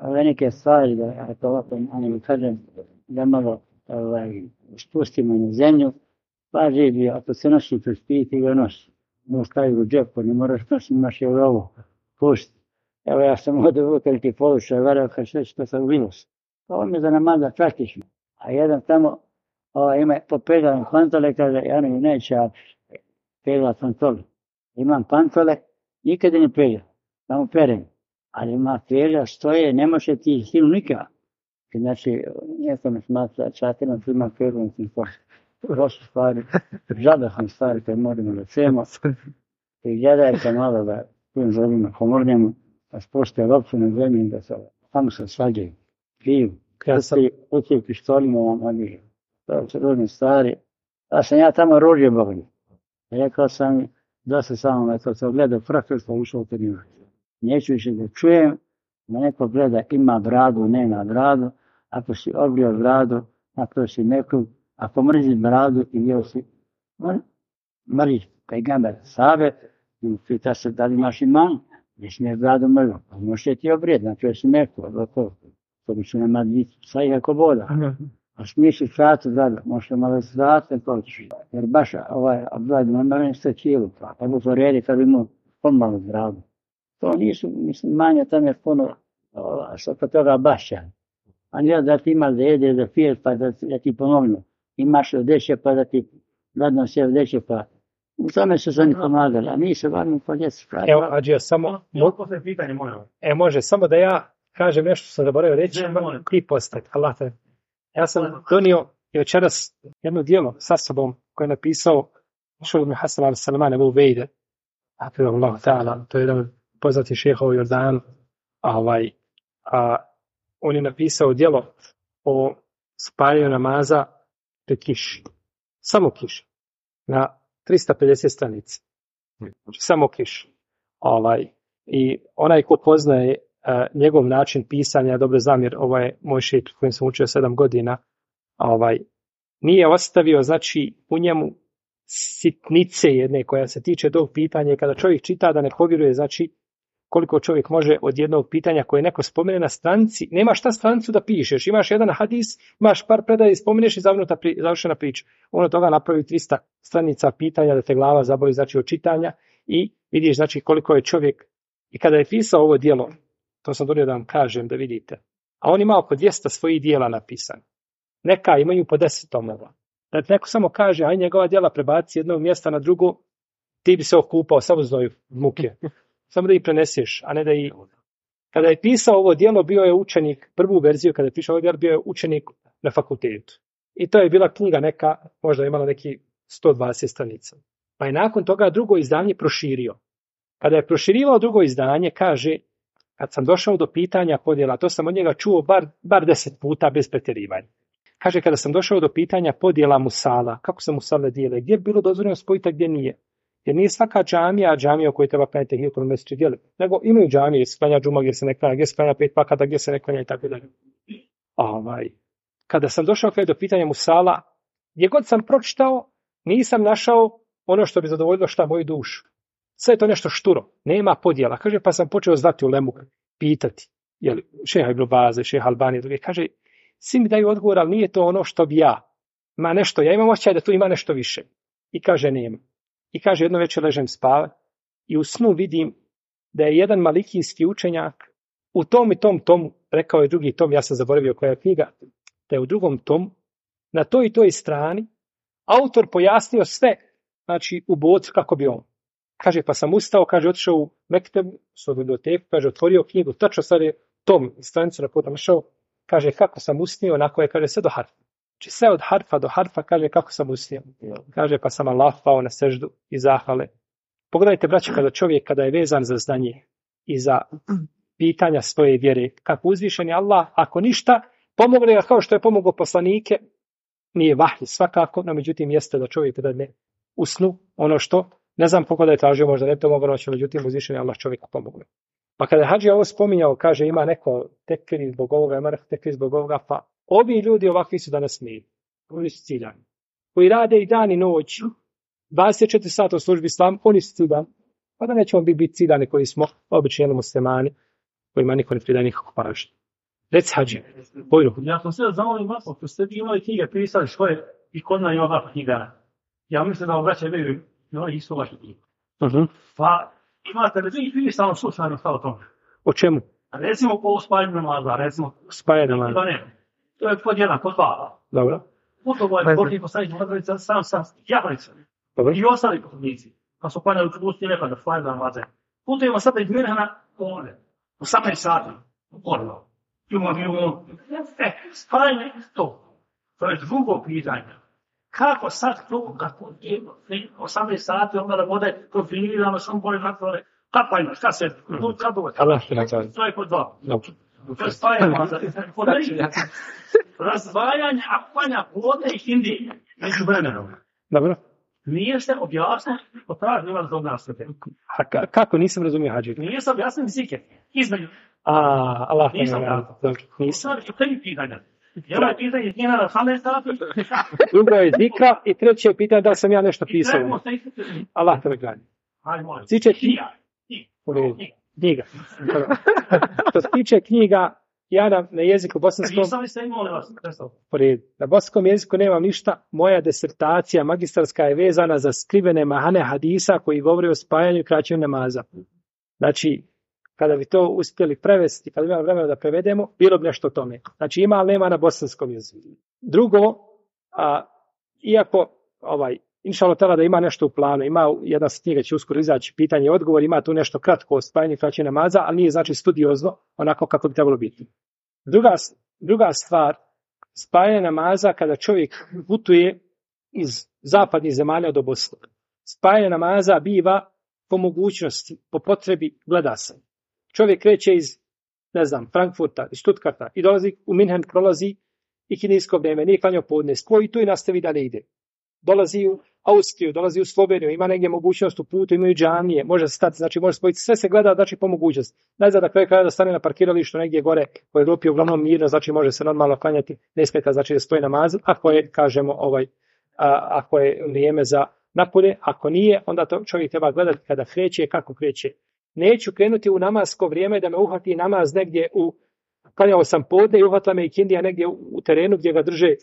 ove neke stvari, da ja to ovako kažem, da malo spustimo na zemlju, pa živi, ako se nosi kroz piti, ga nosi. No stavi u džepu, ne moraš nosi, imaš je ovo, pusti. Evo ja sam ovdje vukaliti poluša, varao kad sve što sam vinos. Ovo mi je za namaza praktično. A jedan tamo ima popegane pantole, kaže, ja mi neće pegla pantole. Imam pantole, nikada ne pegla, samo perem. Ali ima pegla, stoje, ne može ti silu nikada. Znači, neko me smatra čatirno, tu ima pegla, to su stvari, žadahne stvari koje moramo da čujemo. I gledajte malo da tim želimo pomornemo, da spošte lopcu na zemlji, da se tamo se svađaju, piju, uciju pištolima vam odižu. To su ružne stvari. Da sam ja tamo ružio Bogu. Rekao sam da se samo to se gleda praktično ušao kod njega. Neću više da čujem, da neko gleda ima bradu, nema bradu, ako si obrio bradu, ako si neku, ako mrzi bradu i bio si mrzi pejgamber sahabe, i pita se da li imaš iman, ne smiješ bradu mrzu, pa možeš ti obrijed, znači jesi neko, to bi se nema biti, sad je ako voda. A smiješ i sratu bradu, možeš malo sratu, jer baš bradu nema sve cijelu, pa bi to redi kad bi mu pomalo bradu. To nisu, mislim, manje tam je puno, kod toga bašća. A nije da ti imaš da jede, da piješ, pa da ti ponovno. Imaš odeće, pa da ti gladno sve odeće, pa u tome su se oni pomagali, a mi se varno po djecu. Evo, Adžija, samo... može, samo da ja kažem nešto što sam zaboravio reći, ti postaviti. Allah te. Ja sam donio i večeras jedno dijelo sa sobom koje je napisao Šul ibn Hasan al-Salman Ebu Ubejde. To je jedan poznati šeha u Jordanu. On je napisao dijelo o spajanju namaza pred kiši. Samo kiši. Na 350 stranica. Samo kiši. I onaj ko poznaje njegov način pisanja, dobro znam jer ovo je moj šejh kojim sam učio 7 godina, nije ostavio, znači, u njemu sitnice jedne koja se tiče tog pitanja, kada čovjek čita da ne povjeruje, znači, koliko čovjek može od jednog pitanja koje neko spomene na stranici, nema šta stranicu da pišeš, imaš jedan hadis, imaš par predaje, spomeneš i završena priča. On od toga napravi 300 stranica pitanja da te glava zaboji, znači, od čitanja i vidiš, znači, koliko je čovjek. I kada je pisao ovo djelo, to sam donio da vam kažem, da vidite, a on ima oko 200 svojih dijela napisano. Neka imaju po 10 tomova. Da neko samo kaže, aj njegova djela prebaci jednog mjesta na drugo, ti bi se okupao samo znoju muke. Samo da ih preneseš, a ne da ih... Kada je pisao ovo djelo, bio je učenik, prvu verziju kada je pisao ovo djelo, bio je učenik na fakultetu. I to je bila knjiga neka, možda imala neki 120 stranica. Pa je nakon toga drugo izdanje proširio. Kada je proširivao drugo izdanje, kaže, kad sam došao do pitanja podjela, to sam od njega čuo bar 10 puta bez pretjerivanja. Kaže, kada sam došao do pitanja podjela musala, kako se musale dijele, gdje je bilo dozvoljeno spojiti, a gdje nije? Jer nije svaka džamija u kojoj treba klanjati tehijetul mesdžid dijeli, nego imaju džamije gdje se klanja džuma, gdje se ne klanja, gdje se klanja 5 vakata, gdje se ne klanja i tako dalje. Kada sam došao do pitanja musala, gdje god sam pročitao, nisam našao ono što bi zadovoljilo šta moju dušu. Sve je to nešto šturo, nema podjela. Kaže, pa sam počeo zvati u lemu, pitati, šeha Ibn Baza, šeha Albanije, drugi. Kaže, svi mi daju odgovor, ali nije to ono što bi ja. Ima nešto, ja imam osjećaj da tu ima nešto više. I kaže, nema. I kaže, jedno večer ležem spavati i u snu vidim da je jedan malikijski učenjak u tom i tom tomu, rekao je drugi tom, ja sam zaboravio koja je knjiga, da je u drugom tomu, na toj i toj strani, autor pojasnio sve, znači u bocu kako bi on. Kaže, pa sam ustao, kaže, otišao u Mektebu, u biblioteku, kaže, otvorio knjigu, tačno sad je tom stranicu na koju sam išao, kaže, kako sam usnio, onako je, kaže, sve do harfa. Znači, sve od harfa do harfa, kaže, kako sam usnio. Kaže, pa sam Allah pao na seždu i zahvale. Pogledajte, braće, kada je vezan za znanje i za pitanja svoje vjere, kako uzvišen je Allah, ako ništa, pomogne ga kao što je pomogao poslanike, nije vahij svakako, no međutim jeste da čovjek da ne usnu ono što, ne znam pokoda je tražio, možda ne to mogu noći, međutim uzvišen je Allah čovjeku pomogne. Pa kada je Hadžija ovo spominjao, kaže, ima neko tekfir zbog ovoga, ima neko tekfir zbog ovoga, pa ovi ljudi ovakvi su danas mi, oni su ciljani, koji rade i dan i noć, 24 sata u službi islam, oni su ciljani, pa da nećemo biti ciljani koji smo obični muslimani, kojima niko ne pridaje nikakvu pažnju. Reci hađi. Bojro. Ja sam sve zamolim vas, ako ste imali knjige pisali svoje i kod nas ima ovakva knjiga. Ja mislim da obraća veruju i oni isto vaše knjige. Pa imate li vi pisano slučajno šta o tome? O čemu? Recimo po spajanju namaza, recimo. Spajanje namaza. Da ne. To je pod jedan, pod dva. Dobro. Potom ovaj posljednji poslanik Muhammed sam Jahalica. Dobro. I ostali poslanici. Pa su klanjali u čudosti nekada spajanje namaze. Putujemo sada iz Mirhana ovdje. 18 sati. Uporno. Spajanje to. To je drugo pitanje. Kako sad to, kako je 18 sati, onda da bude profilirano, sam bolje natvore, kapajno, šta se, kad bude? To je pod dva. To je spajanje. Razdvajanje akvanja vode i Indije. Među vremenom. Dobro. Nije se objasnio, potražio vas da objasnite. A kako nisam razumio hađi? Nije se objasnio zike. Između. Allah nisam ne. Nisam to je pitanje. Jedno je pitanje dinara, 18 sati. Drugo je zikra i treće je pitanje da li sam ja nešto pisao. Allah te nagradi. Hajde, molim. Tiče knjiga. Što se tiče knjiga, ja na jeziku bosanskom... Pisali ste i molim vas. Na bosanskom jeziku nemam ništa. Moja disertacija magistarska je vezana za skrivene mahane hadisa koji govore o spajanju i kraćenju namaza. Znači, kada bi to uspjeli prevesti, kada bi imali vremena da prevedemo, bilo bi nešto o tome. Znači ima, ali nema na bosanskom jeziku. Drugo, iako inšallah tada da ima nešto u planu, ima jedna knjiga će uskoro izaći, pitanje i odgovor, ima tu nešto kratko o spajanju i kraćenju namaza, ali nije znači studiozno, onako kako bi trebalo biti. Druga stvar, spajanje namaza kada čovjek putuje iz zapadnih zemalja do Bosne. Spajanje namaza biva po mogućnosti, po potrebi, gleda se. Čovjek kreće iz, Frankfurta, iz Stuttgarta i dolazi u Minhen, prolazi i kinijsko vrijeme, nije klanjao podne, spoji tu i nastavi dalje ide. Dolazi u Austriju, dolazi u Sloveniju, ima negdje mogućnost u putu, imaju džamije, može stati, znači može spojiti, sve se gleda, znači po mogućnosti. Najzad da kraj kraja da stane na parkiralištu negdje gore, u Evropi uglavnom mirno, znači može se normalno klanjati, ne smeta znači da stoji namaz, ako je, kažemo, ako je vrijeme za napolje, ako nije, onda to čovjek treba gledati kada kreće, kako kreće. Neću krenuti u namasko vrijeme da me uhvati namaz negdje klanjao sam podne i uhvatila me i kindija negdje u terenu gdje ga drže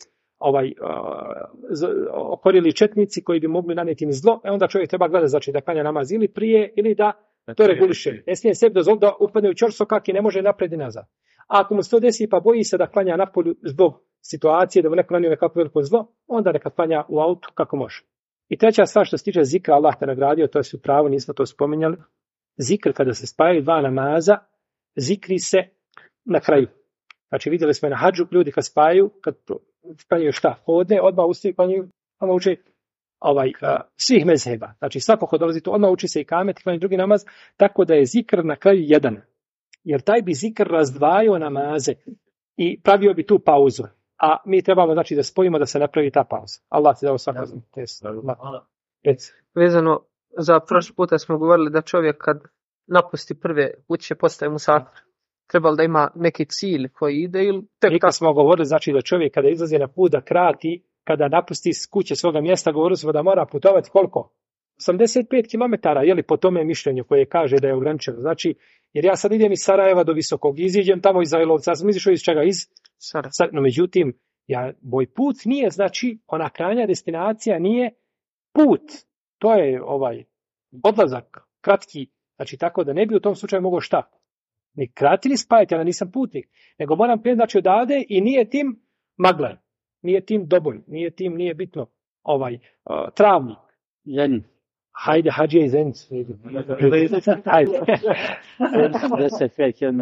okorili četnici koji bi mogli nanijeti im zlo, onda čovjek treba gledati, znači da klanja namaz ili prije ili da to reguliše. Ne smije sebi dozvoliti da upadne u ćorsokak i ne može naprijed i nazad. A ako mu se to desi pa boji se da klanja napolju zbog situacije da mu neko nanio nekako veliko zlo, onda neka klanja u autu kako može. I treća stvar što se tiče zikra, Allah te nagradio, to je su pravo, nismo to spominjali. Zikr kada se spajaju dva namaza, zikri se na kraju. Znači vidjeli smo na hadžu ljudi kad spajaju, kad klanjaju podne, odmah ustaju klanjaju, odmah uče svih mezheba. Znači svako ko dolazi tu, odmah uči se i kamet i klanjaju drugi namaz, tako da je zikr na kraju jedan. Jer taj bi zikr razdvajao namaze i pravio bi tu pauzu. A mi trebamo znači da spojimo da se napravi ta pauza. Allah ti dao svako test. Vezano za prošli puta smo govorili da čovjek kad napusti prve kuće postaje musafir. Trebalo da ima neki cilj koji ide ili tek tako? Smo govorili znači da čovjek kada izlazi na put da krati, kada napusti s kuće svoga mjesta, govorili smo da mora putovati koliko? 85 km, je po tome mišljenju koje kaže da je ograničeno. Znači, jer ja sad idem iz Sarajeva do Visokog, iziđem tamo iz Zajlovca, sam izišao iz čega? Iz Sarajeva. No, međutim, moj put nije, znači, ona krajnja destinacija nije put. To je odlazak, kratki. Znači, tako da ne bi u tom slučaju mogao šta? Ni krati ni spajati, ja nisam putnik. Nego moram prijeći, znači, odavde i nije tim maglar, nije tim doboj, nije bitno travnik. Zen. Hajde, hađe i zen. Hajde. 10 km.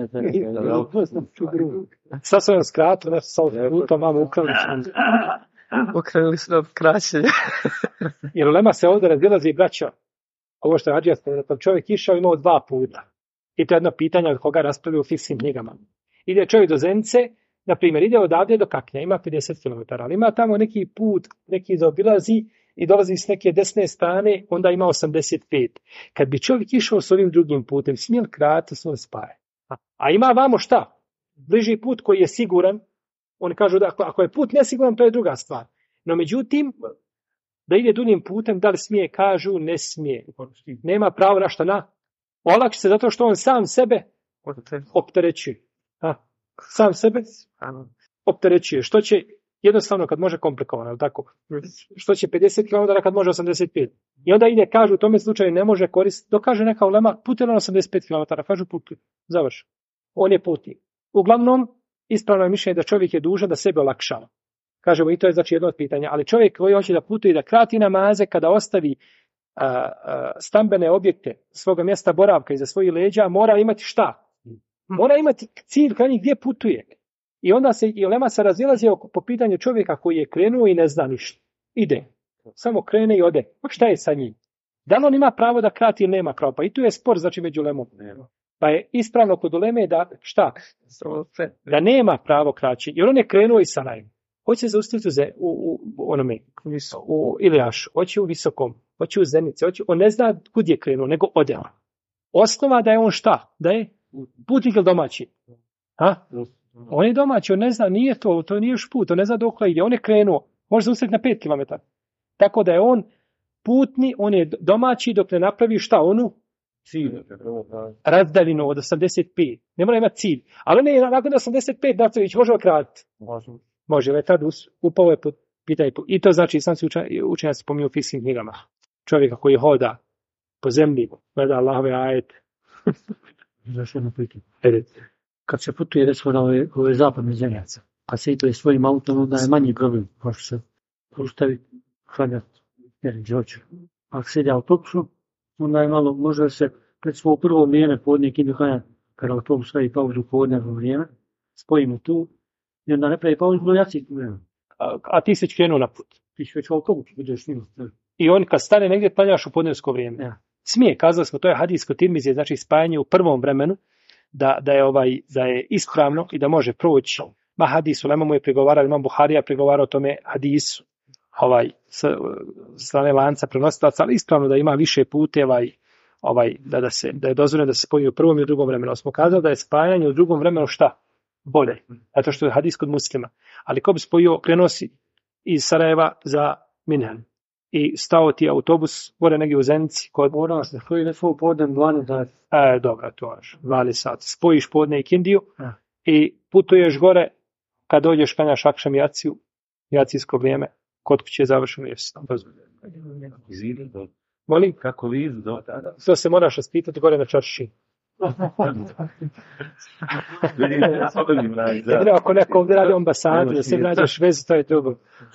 Sad sam vam skratio, nešto sa putom, vama ukrali smo. Ukrenuli su nam kraćenje. Jer ulema se ovdje razilazi, braćo, ovo što je hađija, da čovjek išao imao 2 puta. I to je jedno pitanje od koga raspravljaju u fiksnim knjigama. Ide čovjek do Zence, na primjer, ide odavde do Kaknja, ima 50 km, ali ima tamo neki put, neki zaobilazi i dolazi s neke desne strane, onda ima 85. Kad bi čovjek išao s ovim drugim putem, smijel krati svoj spaje. A ima vamo šta? Bliži put koji je siguran, oni kažu da ako je put nesiguran, to je druga stvar. No međutim, da ide drugim putem, da li smije, kažu, ne smije. Nema pravo na što olakšice, zato što on sam sebe opterećuje. sam sebe opterećuje. Što će jednostavno kad može komplikovano, ali tako? Što će 50 km kad može 85? I onda ide, kažu, u tome slučaju ne može koristiti, dokaže neka ulema, putuje na 85 km, kažu putuje, završi. On je putnik. Uglavnom, ispravno je mišljenje da čovjek je dužan da sebe olakšava. Kažemo, i to je znači jedno od pitanja, ali čovjek koji hoće da putuje i da krati namaze, kada ostavi stambene objekte svoga mjesta boravka iza svojih leđa, mora imati šta? Mora imati cilj krajnji gdje putuje. I onda se i ulema se razilazi po pitanju čovjeka koji je krenuo i ne zna ništa. Ide. Samo krene i ode. Pa šta je sa njim? Da li on ima pravo da krati ili nema pravo? Pa i tu je spor znači među ulemom. Pa je ispravno kod uleme da šta? Da nema pravo kraći. Jer on je krenuo iz Sarajeva. Hoće zaustaviti u onome, u Ilijašu, hoće u Visokom, hoće u Zenici, on ne zna kud je krenuo, nego ode. Osnova da je on šta? Da je putnik ili domaći? On je domaći, on ne zna, nije to nije još put, on ne zna dokle ide, on je krenuo, može zaustaviti na 5 km. Tako da je on putni, on je domaći dok ne napravi šta onu? Cilj. Razdaljinu od 85. Ne mora imati cilj. Ali on je nakon 85 Dacović, može okratiti. Može, ali tad upao je pitanje. I to znači, sam se učenjaci spominju u fikskim knjigama. Čovjeka koji hoda po zemlji, gleda Allahove ajete. Zašto jedno pitanje? Kad se putuje recimo na ove zapadne zemljace, kad se ide svojim autom, onda je manji problem. Može se ustaviti, hladati, jer hoće. Ako se ide autobusom, onda je malo, može se, recimo u prvo vrijeme podnik ide hladati, kada autobus stavi pauzu podnevno vrijeme, spojimo tu, i onda ne pravi pauzu, jaci vremena. A ti se krenuo na put. Ti će već u autobusu, budeš s njim. I on kad stane negdje, planjaš u podnevsko vrijeme. Ja. Smije, kazali smo, to je hadijsko tirmizije, znači spajanje u prvom vremenu, da je ispravno i da može proći. Ma hadisu, lema mu je prigovarao, imam Buharija prigovarao o tome hadisu, strane lanca prenosilaca, ali ispravno da ima više puteva i da je dozvoljeno da se spoji u prvom i u drugom vremenu. Smo kazali da je spajanje u drugom vremenu šta? Bolje. Zato što je hadis kod Muslima. Ali ko bi spojio, krenuo si iz Sarajeva za Minhen i stao ti autobus gore negdje u Zenici kod se spoji ne svoj podne 12 sati. Dobro, to je 12 sati. Spojiš podne i Kindiju i putuješ gore kad dođeš kanjaš akšam jaciju, jacijsko vrijeme, kod kuće je završeno jesu. Molim? Kako vizu? To se moraš raspitati gore na čarši. Ako neko ovdje radi ambasadu, da se vrađaš vezu, to je drugo.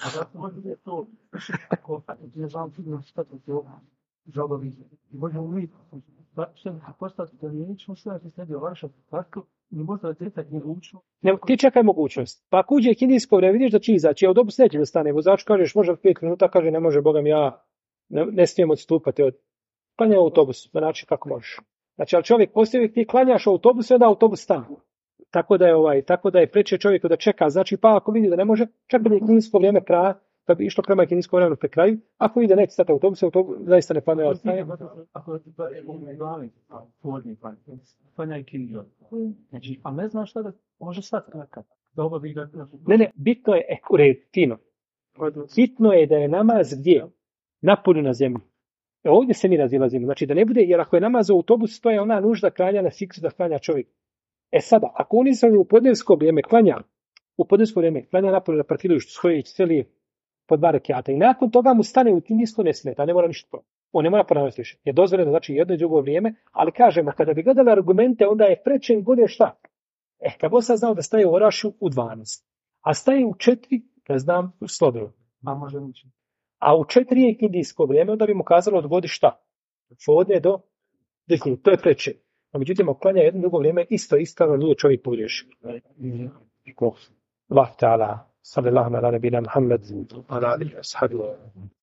Ti čekaj mogućnost. Pa ako uđe kindijsko vrijeme, vidiš da će izaći, autobus neće da stane, vozač kažeš može 5 minuta, kaže ne može, Bogam ja ne smijem odstupati od klanja autobus, na način kako možeš. Znači, ali čovjek postoji, ti klanjaš autobus i onda autobus stane. Tako da je preče čovjeku da čeka. Znači, pa ako vidi da ne može, čak bi kindijsko vrijeme kraja, da bi išlo prema kindijsko vremenu pre kraju, ako vidi da neće stati autobus zaista ne planuje. Ako ti pa je glavi, podni klanja i kindiju. Znači, a ne znaš šta da može stati nekad. Ne, bitno je, Tino, bitno je da je namaz gdje? Napolju na zemlji. Ovdje se mi razilazimo. Znači da ne bude, jer ako je namaz u autobusu, to je ona nužda klanja na fiksu da klanja čovjek. Sada, ako on izravno u podnevsko vrijeme klanja napolju na parkiralištu svoje cijeli po 2 rekjata i nakon toga mu stane u tim isto ne smeta, ne mora ništa. On ne mora ponavljati više. Je dozvoljeno znači jedno i drugo vrijeme, ali kažemo, kada bi gledali argumente, onda je preče bude šta? Kad bi sad znao da staje u Orašju u 12, a staje u 4, ne znam, u Slobodno. A u 4 je kindijsko vrijeme, onda bi mu kazalo odgodi šta? Podne do deklu, to je preče. A međutim, oklanja jedno drugo vrijeme, isto nije čovjek pogriješio. Allah ta'ala, sallallahu ala nabina Muhammed, ala alihi wa sahbihi.